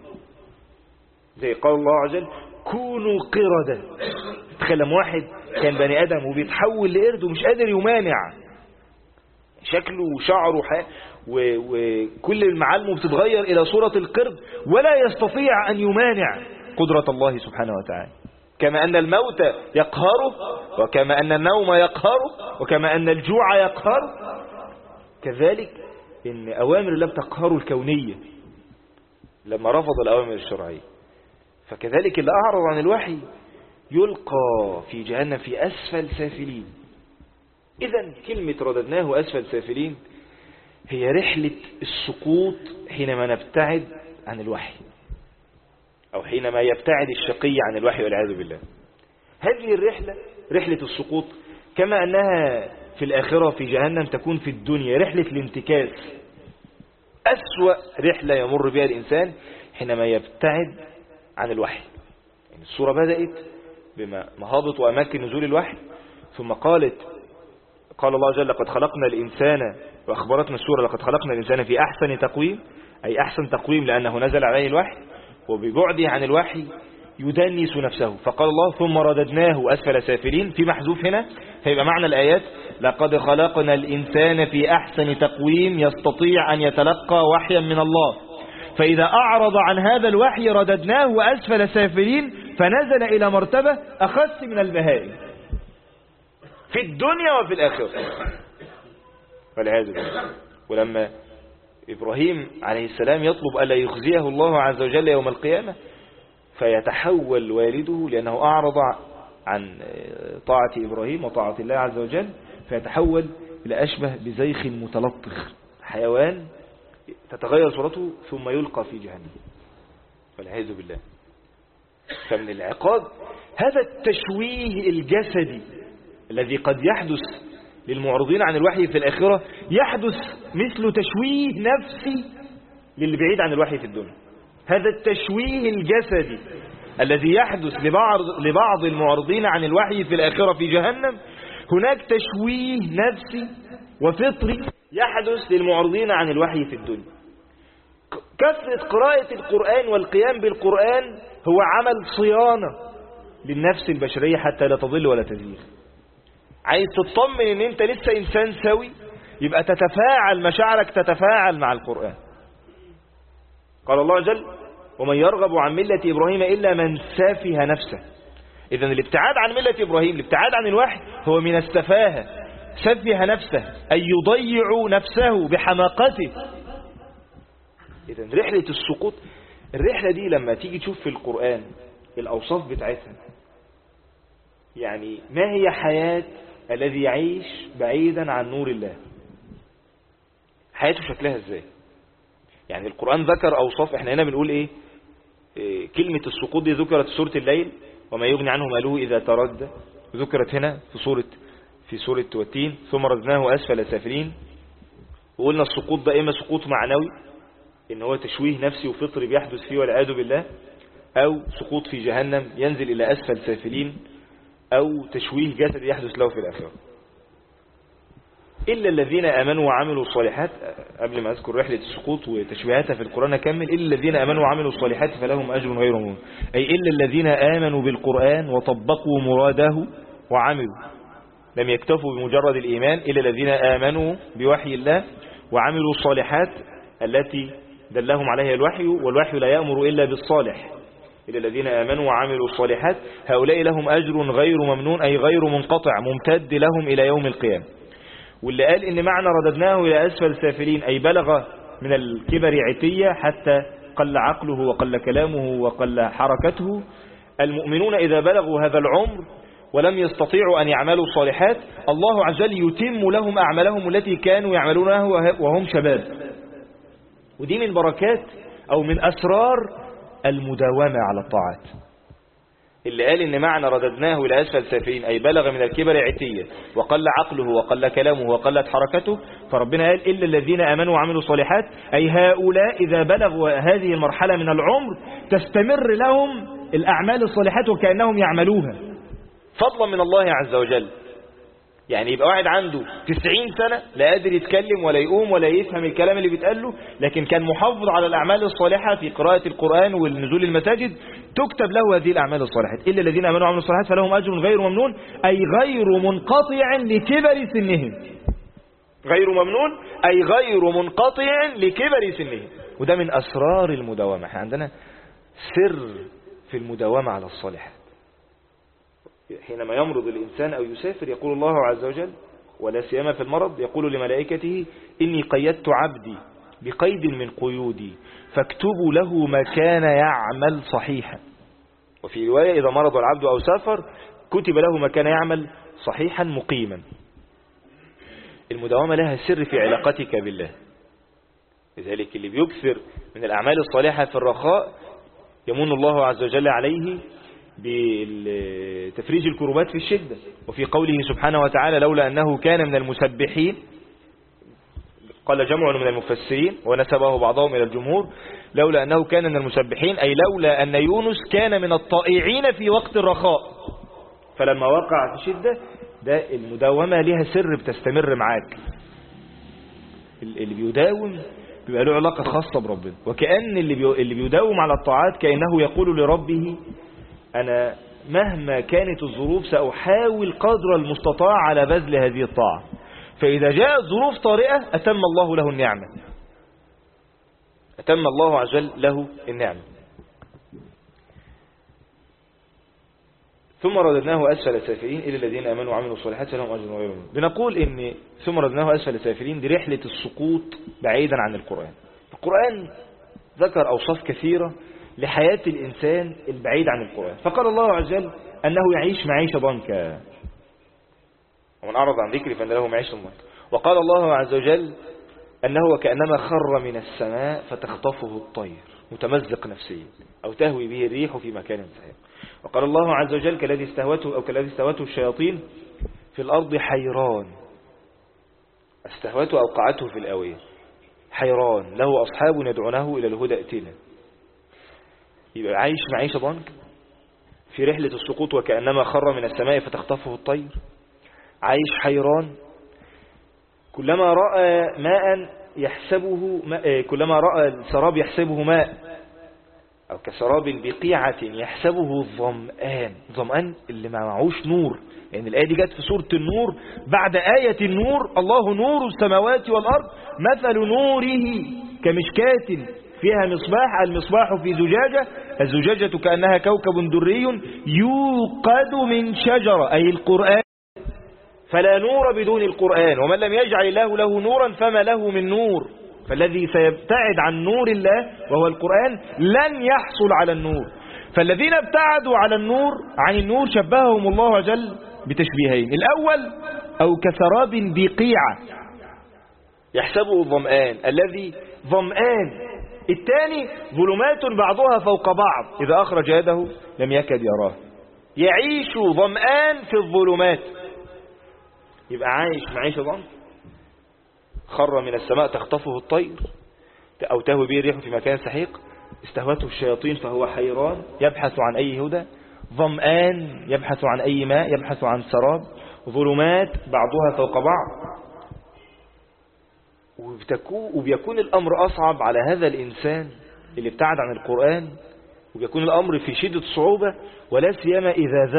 زي قال الله عز وجل: كونوا قردة. تخيل لما واحد كان بني آدم وبيتحول لقرد ومش قادر يمانع، شكله وشعره وكل المعالمه بتتغير إلى صورة القرد ولا يستطيع أن يمانع قدرة الله سبحانه وتعالى. كما أن الموت يقهره، وكما أن النوم يقهره، وكما أن الجوع يقهره، كذلك إن أوامر الله بتقهر الكونية لما رفض الأوامر الشرعية. فكذلك اللي أعرض عن الوحي يلقى في جهنم في أسفل سافلين. إذن كلمة رددناه أسفل سافلين هي رحلة السقوط حينما نبتعد عن الوحي، أو حينما يبتعد الشقي عن الوحي والعياذ بالله. هذه الرحلة رحلة السقوط كما أنها في الآخرة في جهنم تكون في الدنيا رحلة الانتكاس. أسوأ رحلة يمر بها الإنسان حينما يبتعد عن الوحي. يعني السورة بدأت بمهابط وأماكن نزول الوحي، ثم قال الله جل قد خلقنا الإنسان، وأخبرتنا السورة لقد خلقنا الإنسان في أحسن تقويم، أي أحسن تقويم لأنه نزل عليه الوحي، وببعده عن الوحي يدنس نفسه. فقال الله ثم رددناه أسفل سافلين، في محذوف هنا، فيبقى معنى الآيات لقد خلقنا الإنسان في أحسن تقويم يستطيع أن يتلقى وحيا من الله، فإذا أعرض عن هذا الوحي رددناه أسفل سافلين، فنزل إلى مرتبة أخس من البهائم في الدنيا وفي الآخرة والعياذ بالله. ولما إبراهيم عليه السلام يطلب ألا يخزيه الله عز وجل يوم القيامة، فيتحول والده لأنه أعرض عن طاعة إبراهيم وطاعة الله عز وجل، فيتحول إلى أشبه بزيخ متلطخ، حيوان تتغير صورته ثم يلقى في جهنم والعياذ بالله. فمن العقاب هذا التشويه الجسدي الذي قد يحدث للمعرضين عن الوحي في الآخرة، يحدث مثل تشويه نفسي للبعيد عن الوحي في الدنيا. هذا التشويه الجسدي الذي يحدث لبعض المعرضين عن الوحي في الآخرة في جهنم، هناك تشويه نفسي وفطري يحدث للمعرضين عن الوحي في الدنيا. كثرة قراءة القرآن والقيام بالقرآن هو عمل صيانة للنفس البشرية حتى لا تضل ولا تزيغ. عايز تطمن ان انت لسه انسان سوي، يبقى تتفاعل مشاعرك تتفاعل مع القرآن. قال الله جل ومن يرغب عن ملة إبراهيم إلا من سافه نفسه. إذن الابتعاد عن ملة إبراهيم، الابتعاد عن الوحي، هو من السفاهة. سفه نفسه أي يضيع نفسه بحماقته. إذن رحلة السقوط، الرحلة دي لما تيجي تشوف في القرآن الأوصاف بتاعتها، يعني ما هي حياة الذي يعيش بعيدا عن نور الله؟ حياته شكلها ازاي؟ يعني القرآن ذكر أوصاف، احنا هنا بنقول ايه؟ كلمة السقوط دي ذكرت في سورة الليل وما يغني عنه ماله إذا تردى، ذكرت هنا في سورة والتين ثم ردناه أسفل سافلين. وقلنا السقوط ده إما سقوط معنوي إن هو تشويه نفسي وفطري بيحدث فيه والعياذ بالله، أو سقوط في جهنم ينزل إلى أسفل سافلين، أو تشويه جسدي يحدث له في الآخرة. إلا الذين آمنوا وعملوا الصالحات، قبل ما أذكر رحلة السقوط وتشبيهاتها في القرآن أكمل، إلا الذين آمنوا وعملوا الصالحات فلهم أجر غير ممنون، أي إلا الذين آمنوا بالقرآن وطبقوا مراده وعملوا، لم يكتفوا بمجرد الإيمان، إلا الذين آمنوا بوحي الله وعملوا الصالحات التي دلهم عليها الوحي، والوحي لا يأمر إلا بالصالح. إلى الذين آمنوا وعملوا الصالحات هؤلاء لهم أجر غير ممنون، أي غير منقطع ممتد لهم إلى يوم القيامة. واللي قال إن معنى رددناه إلى أسفل سافلين أي بلغ من الكبر عتية حتى قل عقله وقل كلامه وقل حركته. المؤمنون إذا بلغوا هذا العمر ولم يستطيعوا أن يعملوا الصالحات، الله عز وجل يتم لهم أعمالهم التي كانوا يعملونها وهم شباب. ودي من بركات أو من أسرار المداومة على الطاعات. اللي قال إن معنى رددناه إلى أسفل سافلين أي بلغ من الكبر عتية وقل عقله وقل كلامه وقلت حركته، فربنا قال إلا الذين آمنوا وعملوا الصالحات، أي هؤلاء إذا بلغوا هذه المرحلة من العمر تستمر لهم الأعمال الصالحات وكأنهم يعملوها فضلا من الله عز وجل. يعني يبقى واحد عنده 90 سنة لا قادر يتكلم ولا يقوم ولا يفهم الكلام اللي بيتقال له، لكن كان محافظ على الأعمال الصالحة في قراءة القرآن والنزول المساجد، تكتب له هذه الأعمال الصالحات. إلا الذين آمنوا وعملوا الصالحات فلهم أجر غير ممنون، أي غير منقطع لكبر سنهم. غير ممنون أي غير منقطع لكبر سنهم. وده من أسرار المداومة. احنا عندنا سر في المداومة على الصالحات. حينما يمرض الإنسان أو يسافر يقول الله عز وجل ولا سيما في المرض يقول لملائكته إني قيدت عبدي بقيد من قيودي فاكتبوا له ما كان يعمل صحيحا. وفي رواية إذا مرض العبد أو سافر كتب له ما كان يعمل صحيحا مقيما. المداومة لها سر في علاقتك بالله، لذلك اللي بيكثر من الأعمال الصالحة في الرخاء يمن الله عز وجل عليه بتفريج الكربات في الشدة. وفي قوله سبحانه وتعالى لولا أنه كان من المسبحين، قال جمع من المفسرين ونسبه بعضهم إلى الجمهور، لولا أنه كان من المسبحين أي لولا أن يونس كان من الطائعين في وقت الرخاء، فلما وقع في شدة ده المداومة لها سر بتستمر معاك. اللي بيداوم بيبقى له علاقة خاصة بربنا، وكأن اللي بيداوم على الطاعات كأنه يقول لربه أنا مهما كانت الظروف سأحاول قدر المستطاع على بذل هذه الطاعة، فإذا جاءت ظروف طارئة أتم الله له النعمة، أتم الله عز وجل له النعمة. ثم رددناه أسفل سافلين إلى الذين آمنوا وعملوا الصالحات لهم أجر غير ممنون. بنقول إن ثم رددناه أسفل سافلين دي رحلة السقوط بعيدا عن القرآن. القرآن ذكر أوصاف كثيرة لحياة الإنسان البعيد عن القرآن، فقال الله عز وجل أنه يعيش معيشة ضنكا ومن أعرض عن ذكري فإن له معيشة ضنكا. وقال الله عز وجل أنه وكأنما خر من السماء فتخطفه الطير متمزق نفسيا أو تهوي به الريح في مكان سحيق. وقال الله عز وجل كالذي استهوته الشياطين في الأرض حيران، استهوته أوقعته في الأوية حيران له أصحاب يدعونه إلى الهدى ائتنا. يبقى عايش معيشة ضنك في رحلة السقوط وكأنما خر من السماء فتخطفه الطير، عايش حيران كلما رأى ماء يحسبه كلما رأى السراب يحسبه ماء أو كسراب بقيعة يحسبه ظمآن. ظمآن اللي ما معهوش نور، لأن الآية دي جت في سورة النور بعد آية النور الله نور السماوات والأرض مثل نوره كمشكاة فيها مصباح، المصباح في زجاجة، الزجاجة كأنها كوكب دري يوقد من شجرة أي القرآن، فلا نور بدون القرآن، ومن لم يجعل الله له نورا فما له من نور. فالذي سيبتعد عن نور الله وهو القرآن لن يحصل على النور. فالذين ابتعدوا على النور عن النور شبههم الله عز وجل بتشبيهين. الأول أو كسراب بقيعة يحسبه الظمآن، الذي ظمآن. الثاني ظلمات بعضها فوق بعض إذا أخرج يده لم يكد يراه، يعيش ظمآن في الظلمات. يبقى عايش معيشة ضنك، خر من السماء تخطفه الطير أو تهوي به الريح في مكان سحيق، استهوته الشياطين فهو حيران يبحث عن أي هدى، ظمآن يبحث عن أي ماء، يبحث عن سراب، ظلمات بعضها فوق بعض. وبيكون الأمر أصعب على هذا الإنسان اللي ابتعد عن القرآن، وبيكون الأمر في شدة صعوبة، ولا سيما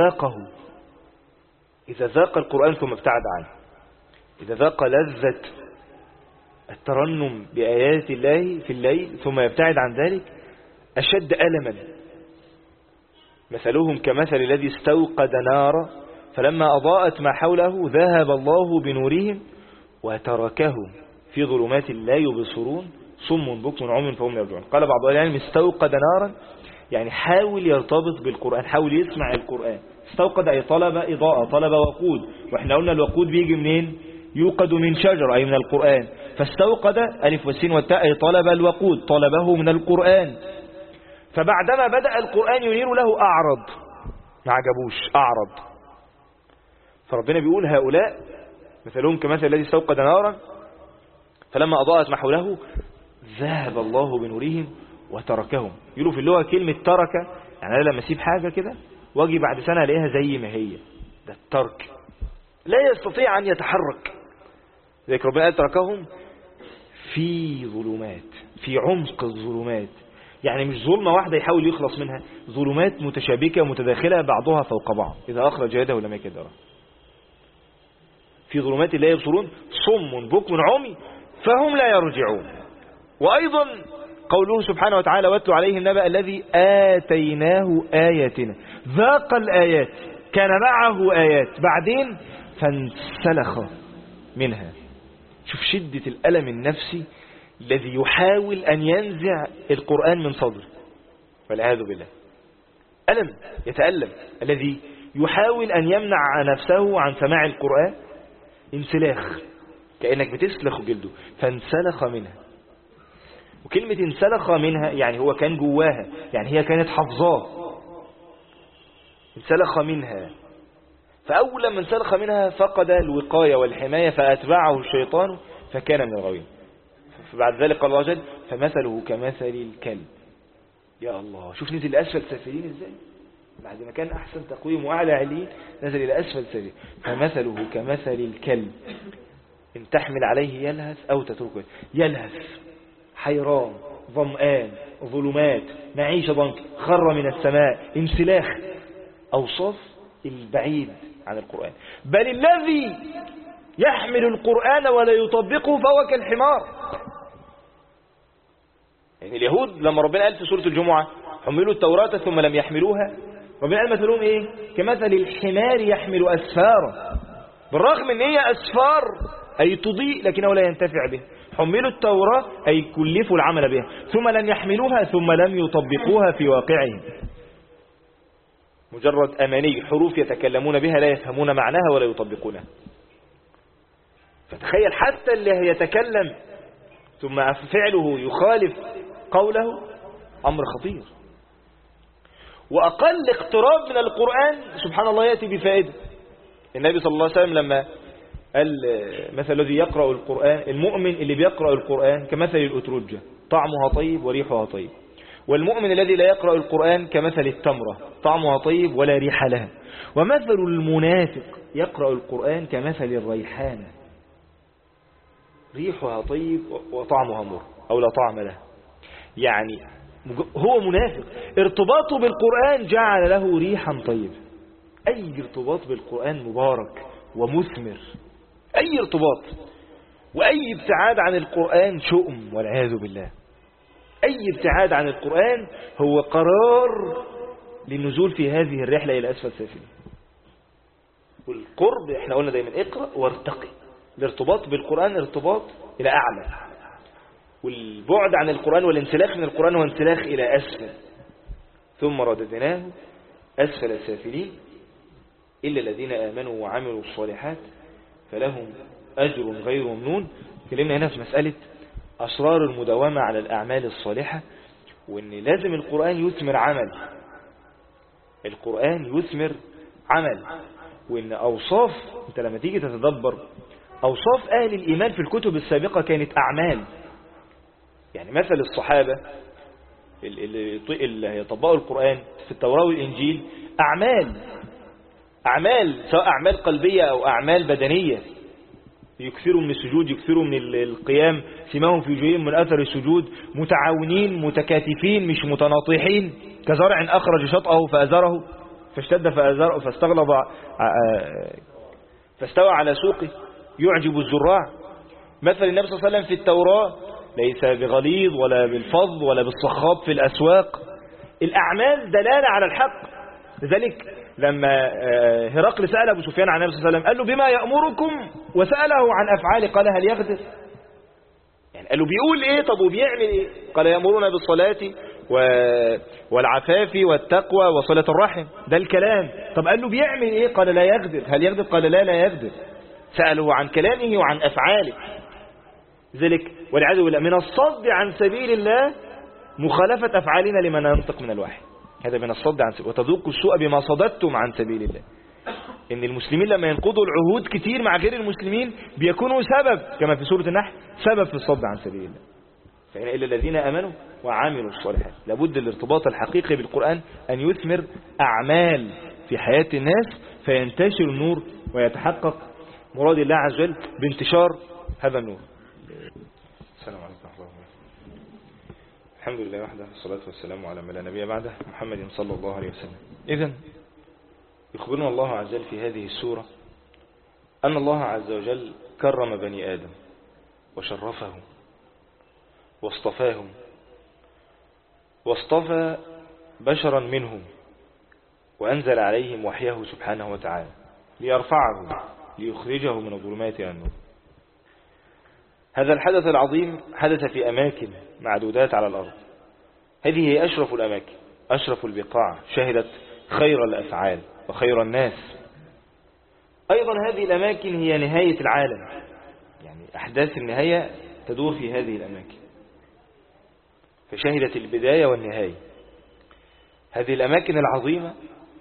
إذا ذاق القرآن ثم ابتعد عنه، إذا ذاق لذة الترنم بآيات الله في الليل ثم يبتعد عن ذلك أشد ألما. مثلهم كمثل الذي استوقد نارا فلما أضاءت ما حوله ذهب الله بنورهم وتركهم في ظلمات لا يبصرون صم بكم عمي فهم لا يرجعون. قال بعض العلماء استوقد نارا يعني حاول يرتبط بالقرآن، حاول يسمع القرآن. استوقد أي طلب إضاءة، طلب وقود، وإحنا قلنا الوقود بيجي منين؟ يوقد من شجر أي من القرآن. فاستوقد ألف والسين والتاء أي طلب الوقود، طلبه من القرآن. فبعدما بدأ القرآن ينير له أعرض، ما عجبوش، أعرض. فربنا بيقول هؤلاء مثلهم كمثل الذي استوقد نارا فلما أضاءت ما حوله ذهب الله بنورهم وتركهم. يقولوا في اللغة كلمة ترك يعني أنا لما أسيب حاجة كده واجي بعد سنة ألاقيها زي ما هي، ده الترك، لا يستطيع أن يتحرك. ذلك ربنا قال تركهم في ظلمات، في عمق الظلمات، يعني مش ظلمة واحدة يحاول يخلص منها، ظلمات متشابكة متداخلة بعضها فوق بعض إذا أخرج يده لم يكد يراه. في ظلمات لا يبصرون صم بكم عمي فهم لا يرجعون. وأيضا قوله سبحانه وتعالى واتلو عليهم نبأ الذي آتيناه آياتنا، ذاق الآيات كان معه آيات، بعدين فانسلخ منها. شوف شدة الألم النفسي الذي يحاول أن ينزع القرآن من صدره، والعياذ بالله. ألم يتألم الذي يحاول أن يمنع نفسه عن سماع القرآن. انسلاخ، كأنك بتسلخ جلده. فانسلخ منها، وكلمة انسلخ منها يعني هو كان جواها، يعني هي كانت حفظاه. انسلخ منها، فأول لما انسلخ منها فقد الوقاية والحماية فأتبعه الشيطان فكان من الغاوين. فبعد ذلك قال الله جل فمثله كمثل الكلب. يا الله، شوف نزل لأسفل سافلين ازاي، بعد ما كان أحسن تقويم وأعلى عليين نزل إلى أسفل سافلين. فمثله كمثل الكلب إن تحمل عليه يلهث أو تتركه يلهث، حيران، ظمآن، ظلمات، معيشة ضنك، خر من السماء، انسلاخ، أوصاف البعيد عن القرآن. بل الذي يحمل القرآن ولا يطبقه فهو كالحمار. يعني اليهود لما ربنا قال في سورة الجمعة حملوا التوراة ثم لم يحملوها، ربنا قال مثلهم ايه؟ كمثل الحمار يحمل أسفارا. بالرغم ان هي أسفار أي تضيء لكنه لا ينتفع به. حملوا التوراة أي كلفوا العمل بها ثم لم يحملوها ثم لم يطبقوها في واقعهم. مجرد أماني، حروف يتكلمون بها لا يفهمون معناها ولا يطبقونها. فتخيل حتى اللي يتكلم ثم فعله يخالف قوله، أمر خطير. وأقل اقتراب من القرآن سبحان الله يأتي بفائدة. النبي صلى الله عليه وسلم لما قال مثل الذي يقرأ القرآن، المؤمن اللي بيقرأ القرآن كمثل الأترجة طعمها طيب وريحها طيب، والمؤمن الذي لا يقرأ القرآن كمثل التمرة طعمها طيب ولا ريح لها، ومثل المنافق يقرأ القرآن كمثل الريحانة ريحها طيب وطعمها مر أو لا طعم له. يعني هو منافق، ارتباطه بالقرآن جعل له ريحا طيب. أي ارتباط بالقرآن مبارك ومثمر، أي ارتباط، وأي ابتعاد عن القرآن شؤم والعياذ بالله. أي ابتعاد عن القرآن هو قرار للنزول في هذه الرحلة إلى أسفل سافلين. والقرب احنا قلنا دايما اقرأ وارتقي. الارتباط بالقرآن ارتباط إلى أعلى، والبعد عن القرآن والانسلاخ من القرآن هو انسلاخ إلى أسفل. ثم رددناه أسفل سافلين إلا الذين آمنوا وعملوا الصالحات فلهم أجر غير ممنون. كلمنا هنا في مسألة أسرار المداومة على الأعمال الصالحة، وأن لازم القرآن يثمر عمل، القرآن يثمر عمل. وأن أوصاف، أنت لما تيجي تتدبر أوصاف أهل الإيمان في الكتب السابقة كانت أعمال. يعني مثل الصحابة اللي يطبقوا القرآن في التوراة والإنجيل أعمال سواء أعمال قلبية أو أعمال بدنية، يكثروا من السجود، يكثروا من القيام، سماهم في وجوههم من أثر السجود، متعاونين متكاتفين مش متناطحين، كزرع أخرج شطأه فأزره فاشتد فأزره فاستغلظ فاستوى على سوقه يعجب الزراع. مثل النبي صلى الله عليه وسلم في التوراة ليس بغليظ ولا بالفظ ولا بالصخاب في الأسواق. الأعمال دلالة على الحق. لذلك لما هرقل سأل أبو سفيان عن النبي صلى الله عليه وسلم قال له بما يأمركم، وسأله عن أفعال قال هل يغدر؟ يعني قال له بيقول إيه؟ طب وبيعمل إيه؟ قال يأمرنا بالصلاة والعفاف والتقوى وصلة الرحم، ده الكلام. طب قال له بيعمل إيه؟ قال لا يغدر. هل يغدر؟ قال لا يغدر. سأله عن كلامه وعن أفعاله. ذلك والعياذ بالله من الصد عن سبيل الله مخالفة أفعالنا لما ننطق من الوحي، هذا من الصد عن سبيل وتذوقوا السوء بما صددتم عن سبيل الله. إن المسلمين لما ينقضوا العهود كتير مع غير المسلمين بيكونوا سبب، كما في سورة النحل، سبب في الصد عن سبيل الله. فإن إلا الذين آمنوا وعملوا الصالحات. لابد الارتباط الحقيقي بالقرآن أن يثمر أعمال في حياة الناس فينتشر النور ويتحقق مراد الله عز وجل بانتشار هذا النور. السلام عليكم ورحمة الله وبركاته. الحمد لله وحده والصلاة والسلام على من لا نبي بعده محمد صلى الله عليه وسلم. إذن يخبرنا الله عز وجل في هذه السورة أن الله عز وجل كرم بني آدم وشرفهم واصطفاهم، واصطفى بشرا منهم وأنزل عليهم وحيه سبحانه وتعالى ليرفعه ليخرجه من الظلمات إلى النور. هذا الحدث العظيم حدث في أماكن معدودات على الأرض. هذه هي أشرف الأماكن، أشرف البقاع، شهدت خير الأفعال وخير الناس. أيضا هذه الأماكن هي نهاية العالم، يعني أحداث النهاية تدور في هذه الأماكن، فشهدت البداية والنهاية. هذه الأماكن العظيمة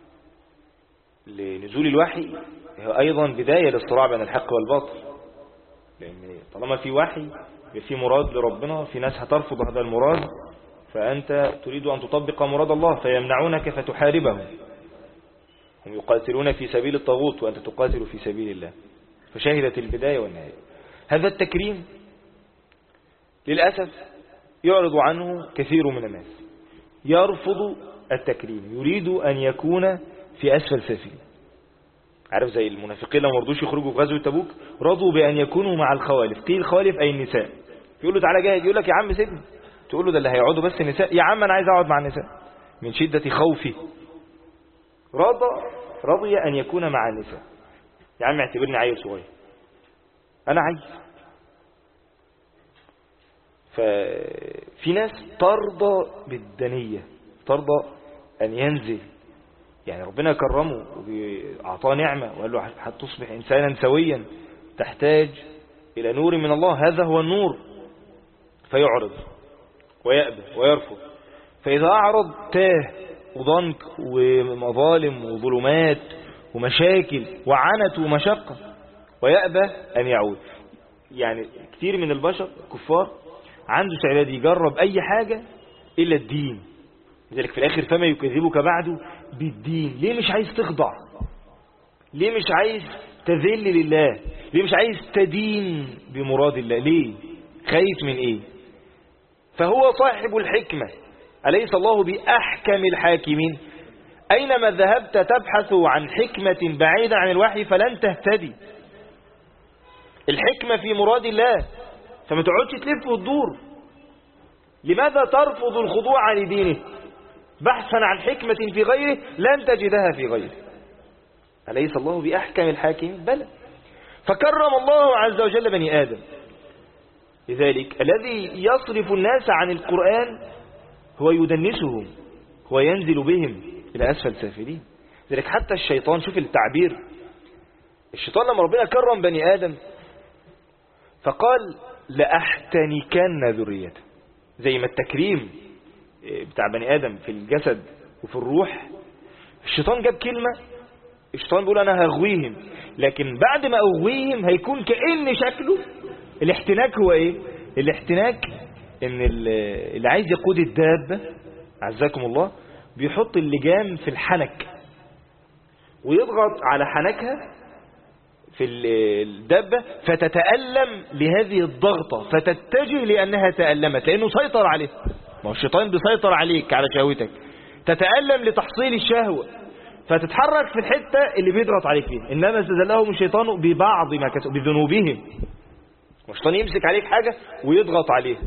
لنزول الوحي هي أيضا بداية للصراع بين الحق والباطل، لأن طالما في وحي في مراد لربنا، في ناس هترفض هذا المراد، فأنت تريد أن تطبق مراد الله فيمنعونك فتحاربهم. هم يقاتلون في سبيل الطاغوت وأنت تقاتل في سبيل الله، فشهدت البداية والنهاية. هذا التكريم للأسف يعرض عنه كثير من الناس، يرفض التكريم، يريد أن يكون في أسفل سافلين. عارف زي المنافقين لما مرضوش يخرجوا في غزوة تبوك، رضوا بأن يكونوا مع الخوالف. قيل الخوالف أي النساء، يقول له تعالى جاهد، يقول لك يا عم سيبني، تقول له ده اللي هيقعدوا بس النساء، يا عم أنا عايز أقعد مع النساء من شدة خوفي. رضي أن يكون مع النساء. يا عم اعتبرني عيل صغير، أنا عيل. ففي ناس ترضى بالدنية، ترضى أن ينزل، يعني ربنا كرمه وأعطاه نعمة وقال له هتصبح إنسانا سويا، تحتاج إلى نور من الله، هذا هو النور، فيعرض ويأبى ويرفض. فإذا أعرض تاه وضنك ومظالم وظلمات ومشاكل وعنت ومشقة، ويأبى أن يعود. يعني كثير من البشر الكفار عنده استعداد يجرب أي حاجة إلا الدين، لذلك في الآخر فما يكذبك بعده بالدين. ليه مش عايز تخضع؟ ليه مش عايز تذل لله؟ ليه مش عايز تدين بمراد الله؟ ليه؟ خايف من إيه؟ فهو صاحب الحكمة، أليس الله بأحكم الحاكمين؟ أينما ذهبت تبحث عن حكمة بعيدة عن الوحي فلن تهتدي. الحكمة في مراد الله، فما تقعدش تلف وتدور. لماذا ترفض الخضوع لدينه بحثا عن حكمة في غيره لن تجدها في غيره؟ أليس الله بأحكم الحاكمين؟ بلى. فكرم الله عز وجل بني آدم. لذلك الذي يصرف الناس عن القرآن هو يدنسهم، هو ينزل بهم إلى أسفل سافلين. لذلك حتى الشيطان، شوف التعبير، الشيطان لما ربنا كرم بني آدم فقال لأحتنكن ذريته، زي ما التكريم بتاع بني آدم في الجسد وفي الروح، الشيطان جاب كلمة، الشيطان بيقول أنا هغويهم، لكن بعد ما أغويهم هيكون كأن شكله الاحتناك. هو إيه الاحتناك؟ إن اللي عايز يقود الدابة عزكم الله بيحط اللجام في الحنك ويضغط على حنكها في الدابة فتتألم لهذه الضغطة فتتجه لأنها تألمت، لأنه سيطر عليه. ما هو الشيطان بيسيطر عليك على شهوتك، تتألم لتحصيل الشهوة فتتحرك في الحتة اللي بيضغط عليك فيها. إنما استزلهم الشيطان ببعض ما كسبوا بذنوبهم، والشيطان يمسك عليك حاجة ويضغط عليها.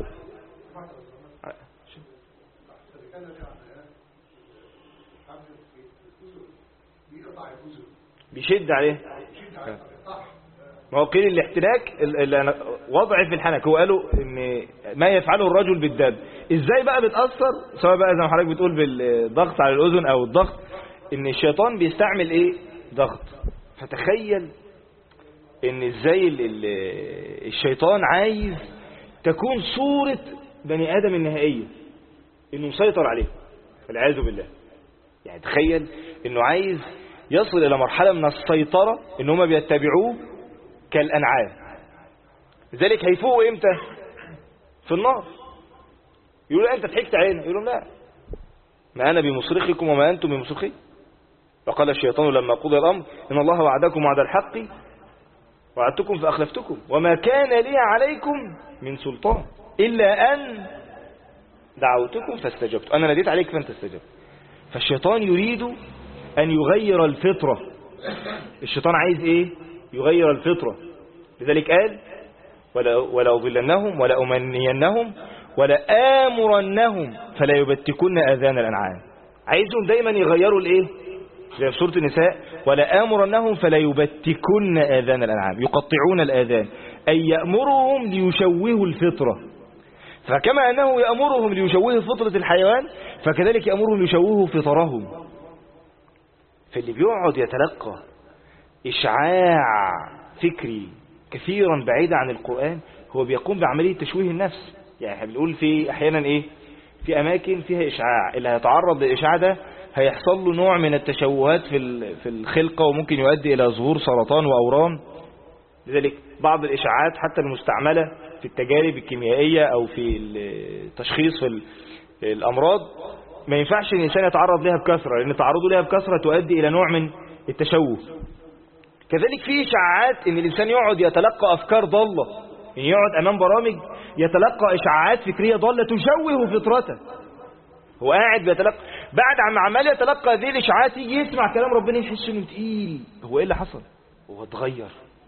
بيشد عليه. ما هو قيل الاحتناك وضع في الحنك، هو قالوا ان ما يفعله الرجل بالداب. ازاي بقى بتأثر؟ سواء بقى زي ما حضرتك بتقول بالضغط على الأذن او الضغط، ان الشيطان بيستعمل ايه؟ ضغط. فتخيل ان ازاي الشيطان عايز تكون صورة بني آدم النهائية، انه مسيطر عليه والعياذ بالله. يعني تخيل انه عايز يصل الى مرحلة من السيطرة ان هم بيتبعوه كالأنعام. لذلك هيفوقوا امتى؟ في النار. يقولوا انت ضحكت علينا، يقولوا لا، ما انا بمصرخكم وما انتم بمصرخي. وقال الشيطان لما قضي الامر ان الله وعدكم وعد الحق وعدتكم فاخلفتكم وما كان لي عليكم من سلطان الا ان دعوتكم فاستجبت. انا ناديت عليك فانت استجبت. فالشيطان يريد ان يغير الفطرة. الشيطان عايز ايه؟ يغير الفطرة. لذلك قال ولا أضلنهم ولا أمنينهم ولا آمرنهم فلا يبتكن آذان الأنعام. عايزهم دايما يغيروا الايه؟ زي في سورة النساء ولا آمرنهم فلا يبتكن آذان الأنعام، يقطعون الآذان، أي يأمرهم ليشوهوا الفطرة. فكما أنه يأمرهم ليشوهوا فطرة الحيوان فكذلك يأمرهم ليشوهوا فطرهم. فاللي بيقعد يتلقى إشعاع فكري كثيرا بعيدا عن القرآن هو بيقوم بعملية تشويه النفس. يعني احنا بنقول في أحيانا إيه، في أماكن فيها إشعاع، اللي هيتعرض للإشعاع ده هيحصل له نوع من التشوهات في الخلقة وممكن يؤدي إلى ظهور سرطان وأورام. لذلك بعض الإشعاعات حتى المستعملة في التجارب الكيميائية أو في التشخيص في الأمراض ما ينفعش الإنسان يتعرض لها بكثرة، لأن تعرضه لها بكثرة تؤدي إلى نوع من التشوه. كذلك في إشعاعات إن الإنسان يقعد يتلقى أفكار ضالة، يعني يقعد أمام برامج يتلقى إشعاعات فكرية ضالة تشوه فطرته. هو قاعد بيتلقى، بعد عم عمال يتلقى هذه الإشعاعات يجي يسمع كلام ربنا يحس إنه تقيل. هو إيه اللي حصل؟ هو اتغير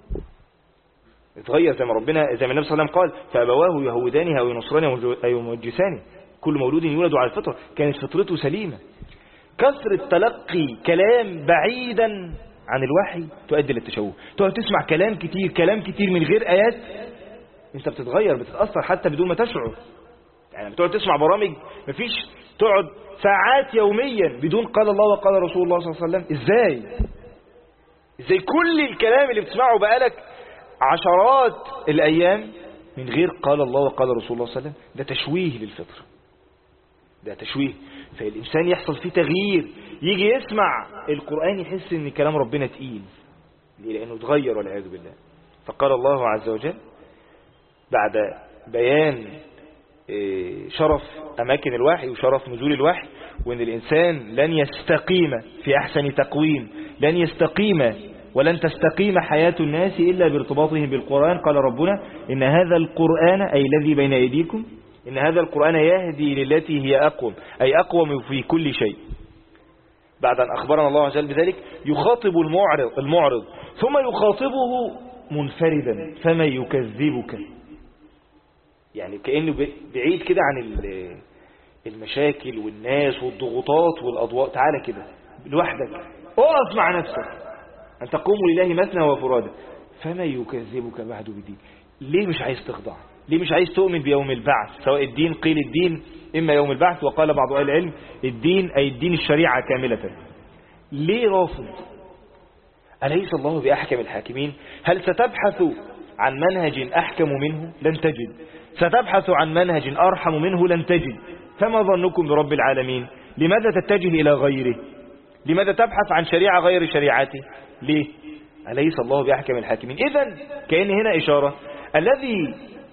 زي ما النبي صلى الله عليه وسلم قال فأبواه يهودانه أو ينصرانه أو يمجسانه، كل مولود يولد على الفطرة. كانت فطرته سليمة. كثرة تلقي كلام بعيدا عن الوحي تؤدي للتشوه. تقعد تسمع كلام كتير من غير آيات، انت بتتغير بتتأثر حتى بدون ما تشعر. يعني بتقعد تسمع برامج مفيش، تقعد ساعات يوميا بدون قال الله وقال رسول الله صلى الله عليه وسلم. ازاي كل الكلام اللي بتسمعه بقالك عشرات الأيام من غير قال الله وقال رسول الله صلى الله عليه وسلم؟ ده تشويه للفطر، ده تشويه. فالإنسان يحصل فيه تغيير، يجي يسمع القرآن يحس ان كلام ربنا تقيل، لأنه اتغير والعياذ بالله. فقال الله عز وجل بعد بيان شرف أماكن الوحي وشرف نزول الوحي، وأن الإنسان لن يستقيم في أحسن تقويم، لن يستقيم ولن تستقيم حياة الناس إلا بارتباطهم بالقرآن. قال ربنا إن هذا القرآن أي الذي بين أيديكم إن هذا القرآن يهدي للتي هي أقوم، أي أقوم في كل شيء. بعد أن أخبرنا الله عز وجل بذلك يخاطب المعرض ثم يخاطبه منفردا فما يكذبك. يعني كأنه بعيد كده عن المشاكل والناس والضغوطات والأضواء. تعالى كده لوحدك، اقف مع نفسك أن تقوموا لله مثنى وفرادى فما يكذبك بعد بالدين. ليه مش عايز تخضع؟ ليه مش عايز تؤمن بيوم البعث؟ سواء الدين قيل الدين إما يوم البعث، وقال بعض أهل العلم الدين أي الدين الشريعة كاملة. ليه رافض؟ أليس الله بأحكم الحاكمين؟ هل ستبحث عن منهج أحكم منه؟ لن تجد. ستبحث عن منهج أرحم منه؟ لن تجد. فما ظنكم برب العالمين؟ لماذا تتجه إلى غيره؟ لماذا تبحث عن شريعة غير شريعته؟ ليه؟ أليس الله بأحكم الحاكمين؟ إذن كأن هنا إشارة الذي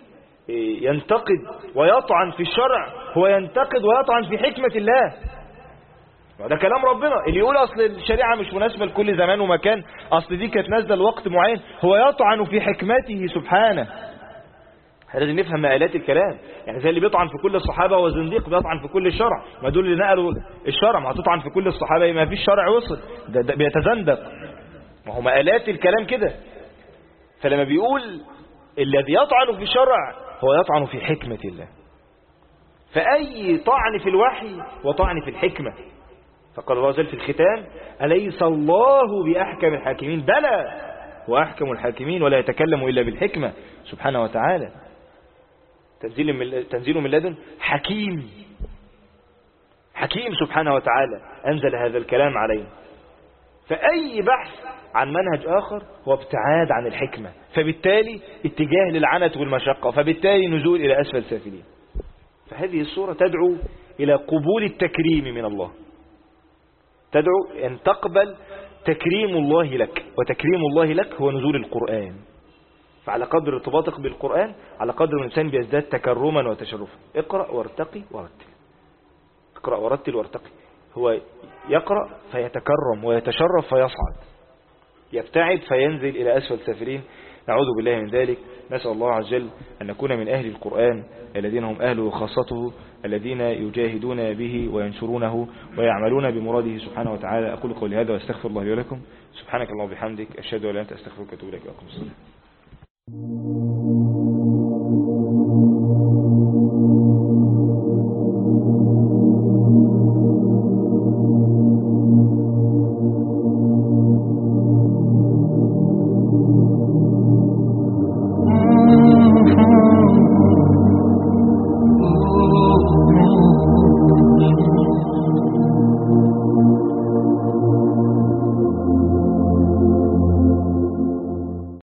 ينتقد ويطعن في الشرع هو ينتقد ويطعن في حكمة الله. ده كلام ربنا. اللي يقول أصل الشريعة مش مناسبة لكل زمان ومكان، أصل دي كانت نازلة لوقت معين، هو يطعن في حكمته سبحانه. لازم نفهم مآلات الكلام. يعني زي اللي بيطعن في كل الصحابة هو زنديق، بيطعن في كل الشرع. ما دول اللي نقلوا الشرع، ما هتطعن في كل الصحابة ما فيش شرع وصل، ده بيتزندق. ما هو مآلات الكلام كده. فلما بيقول الذي يطعن في الشرع هو يطعن في حكمة الله. فأي طعن في الوحي وطعن في الحكمة. فقال الله عز وجل في الختام أليس الله بأحكم الحاكمين؟ بلى وأحكم الحاكمين ولا يتكلم إلا بالحكمة سبحانه وتعالى. تنزيل من لدن حكيم سبحانه وتعالى أنزل هذا الكلام علينا. فأي بحث عن منهج آخر هو ابتعاد عن الحكمة، فبالتالي اتجاه للعنة والمشقة، فبالتالي نزول إلى أسفل سافلين. فهذه الصورة تدعو إلى قبول التكريم من الله، تدعو أن تقبل تكريم الله لك، وتكريم الله لك هو نزول القرآن. فعلى قدر ارتباطك بالقرآن على قدر الإنسان بيزداد تكرما وتشرفا. اقرأ وارتقي ورتل، اقرأ ورتل وارتقي. هو يقرأ فيتكرم ويتشرف فيصعد، يبتعد فينزل إلى أسفل سافلين. نعوذ بالله من ذلك. نسأل الله عز وجل أن نكون من أهل القرآن الذين هم أهله وخاصته، الذين يجاهدون به وينشرونه ويعملون بمراده سبحانه وتعالى. أقول قولي هذا واستغفر الله لي ولكم. سبحانك اللهم وبحمدك، أشهد أن لا إله إلا أنت، أستغفرك وأتوب إليك.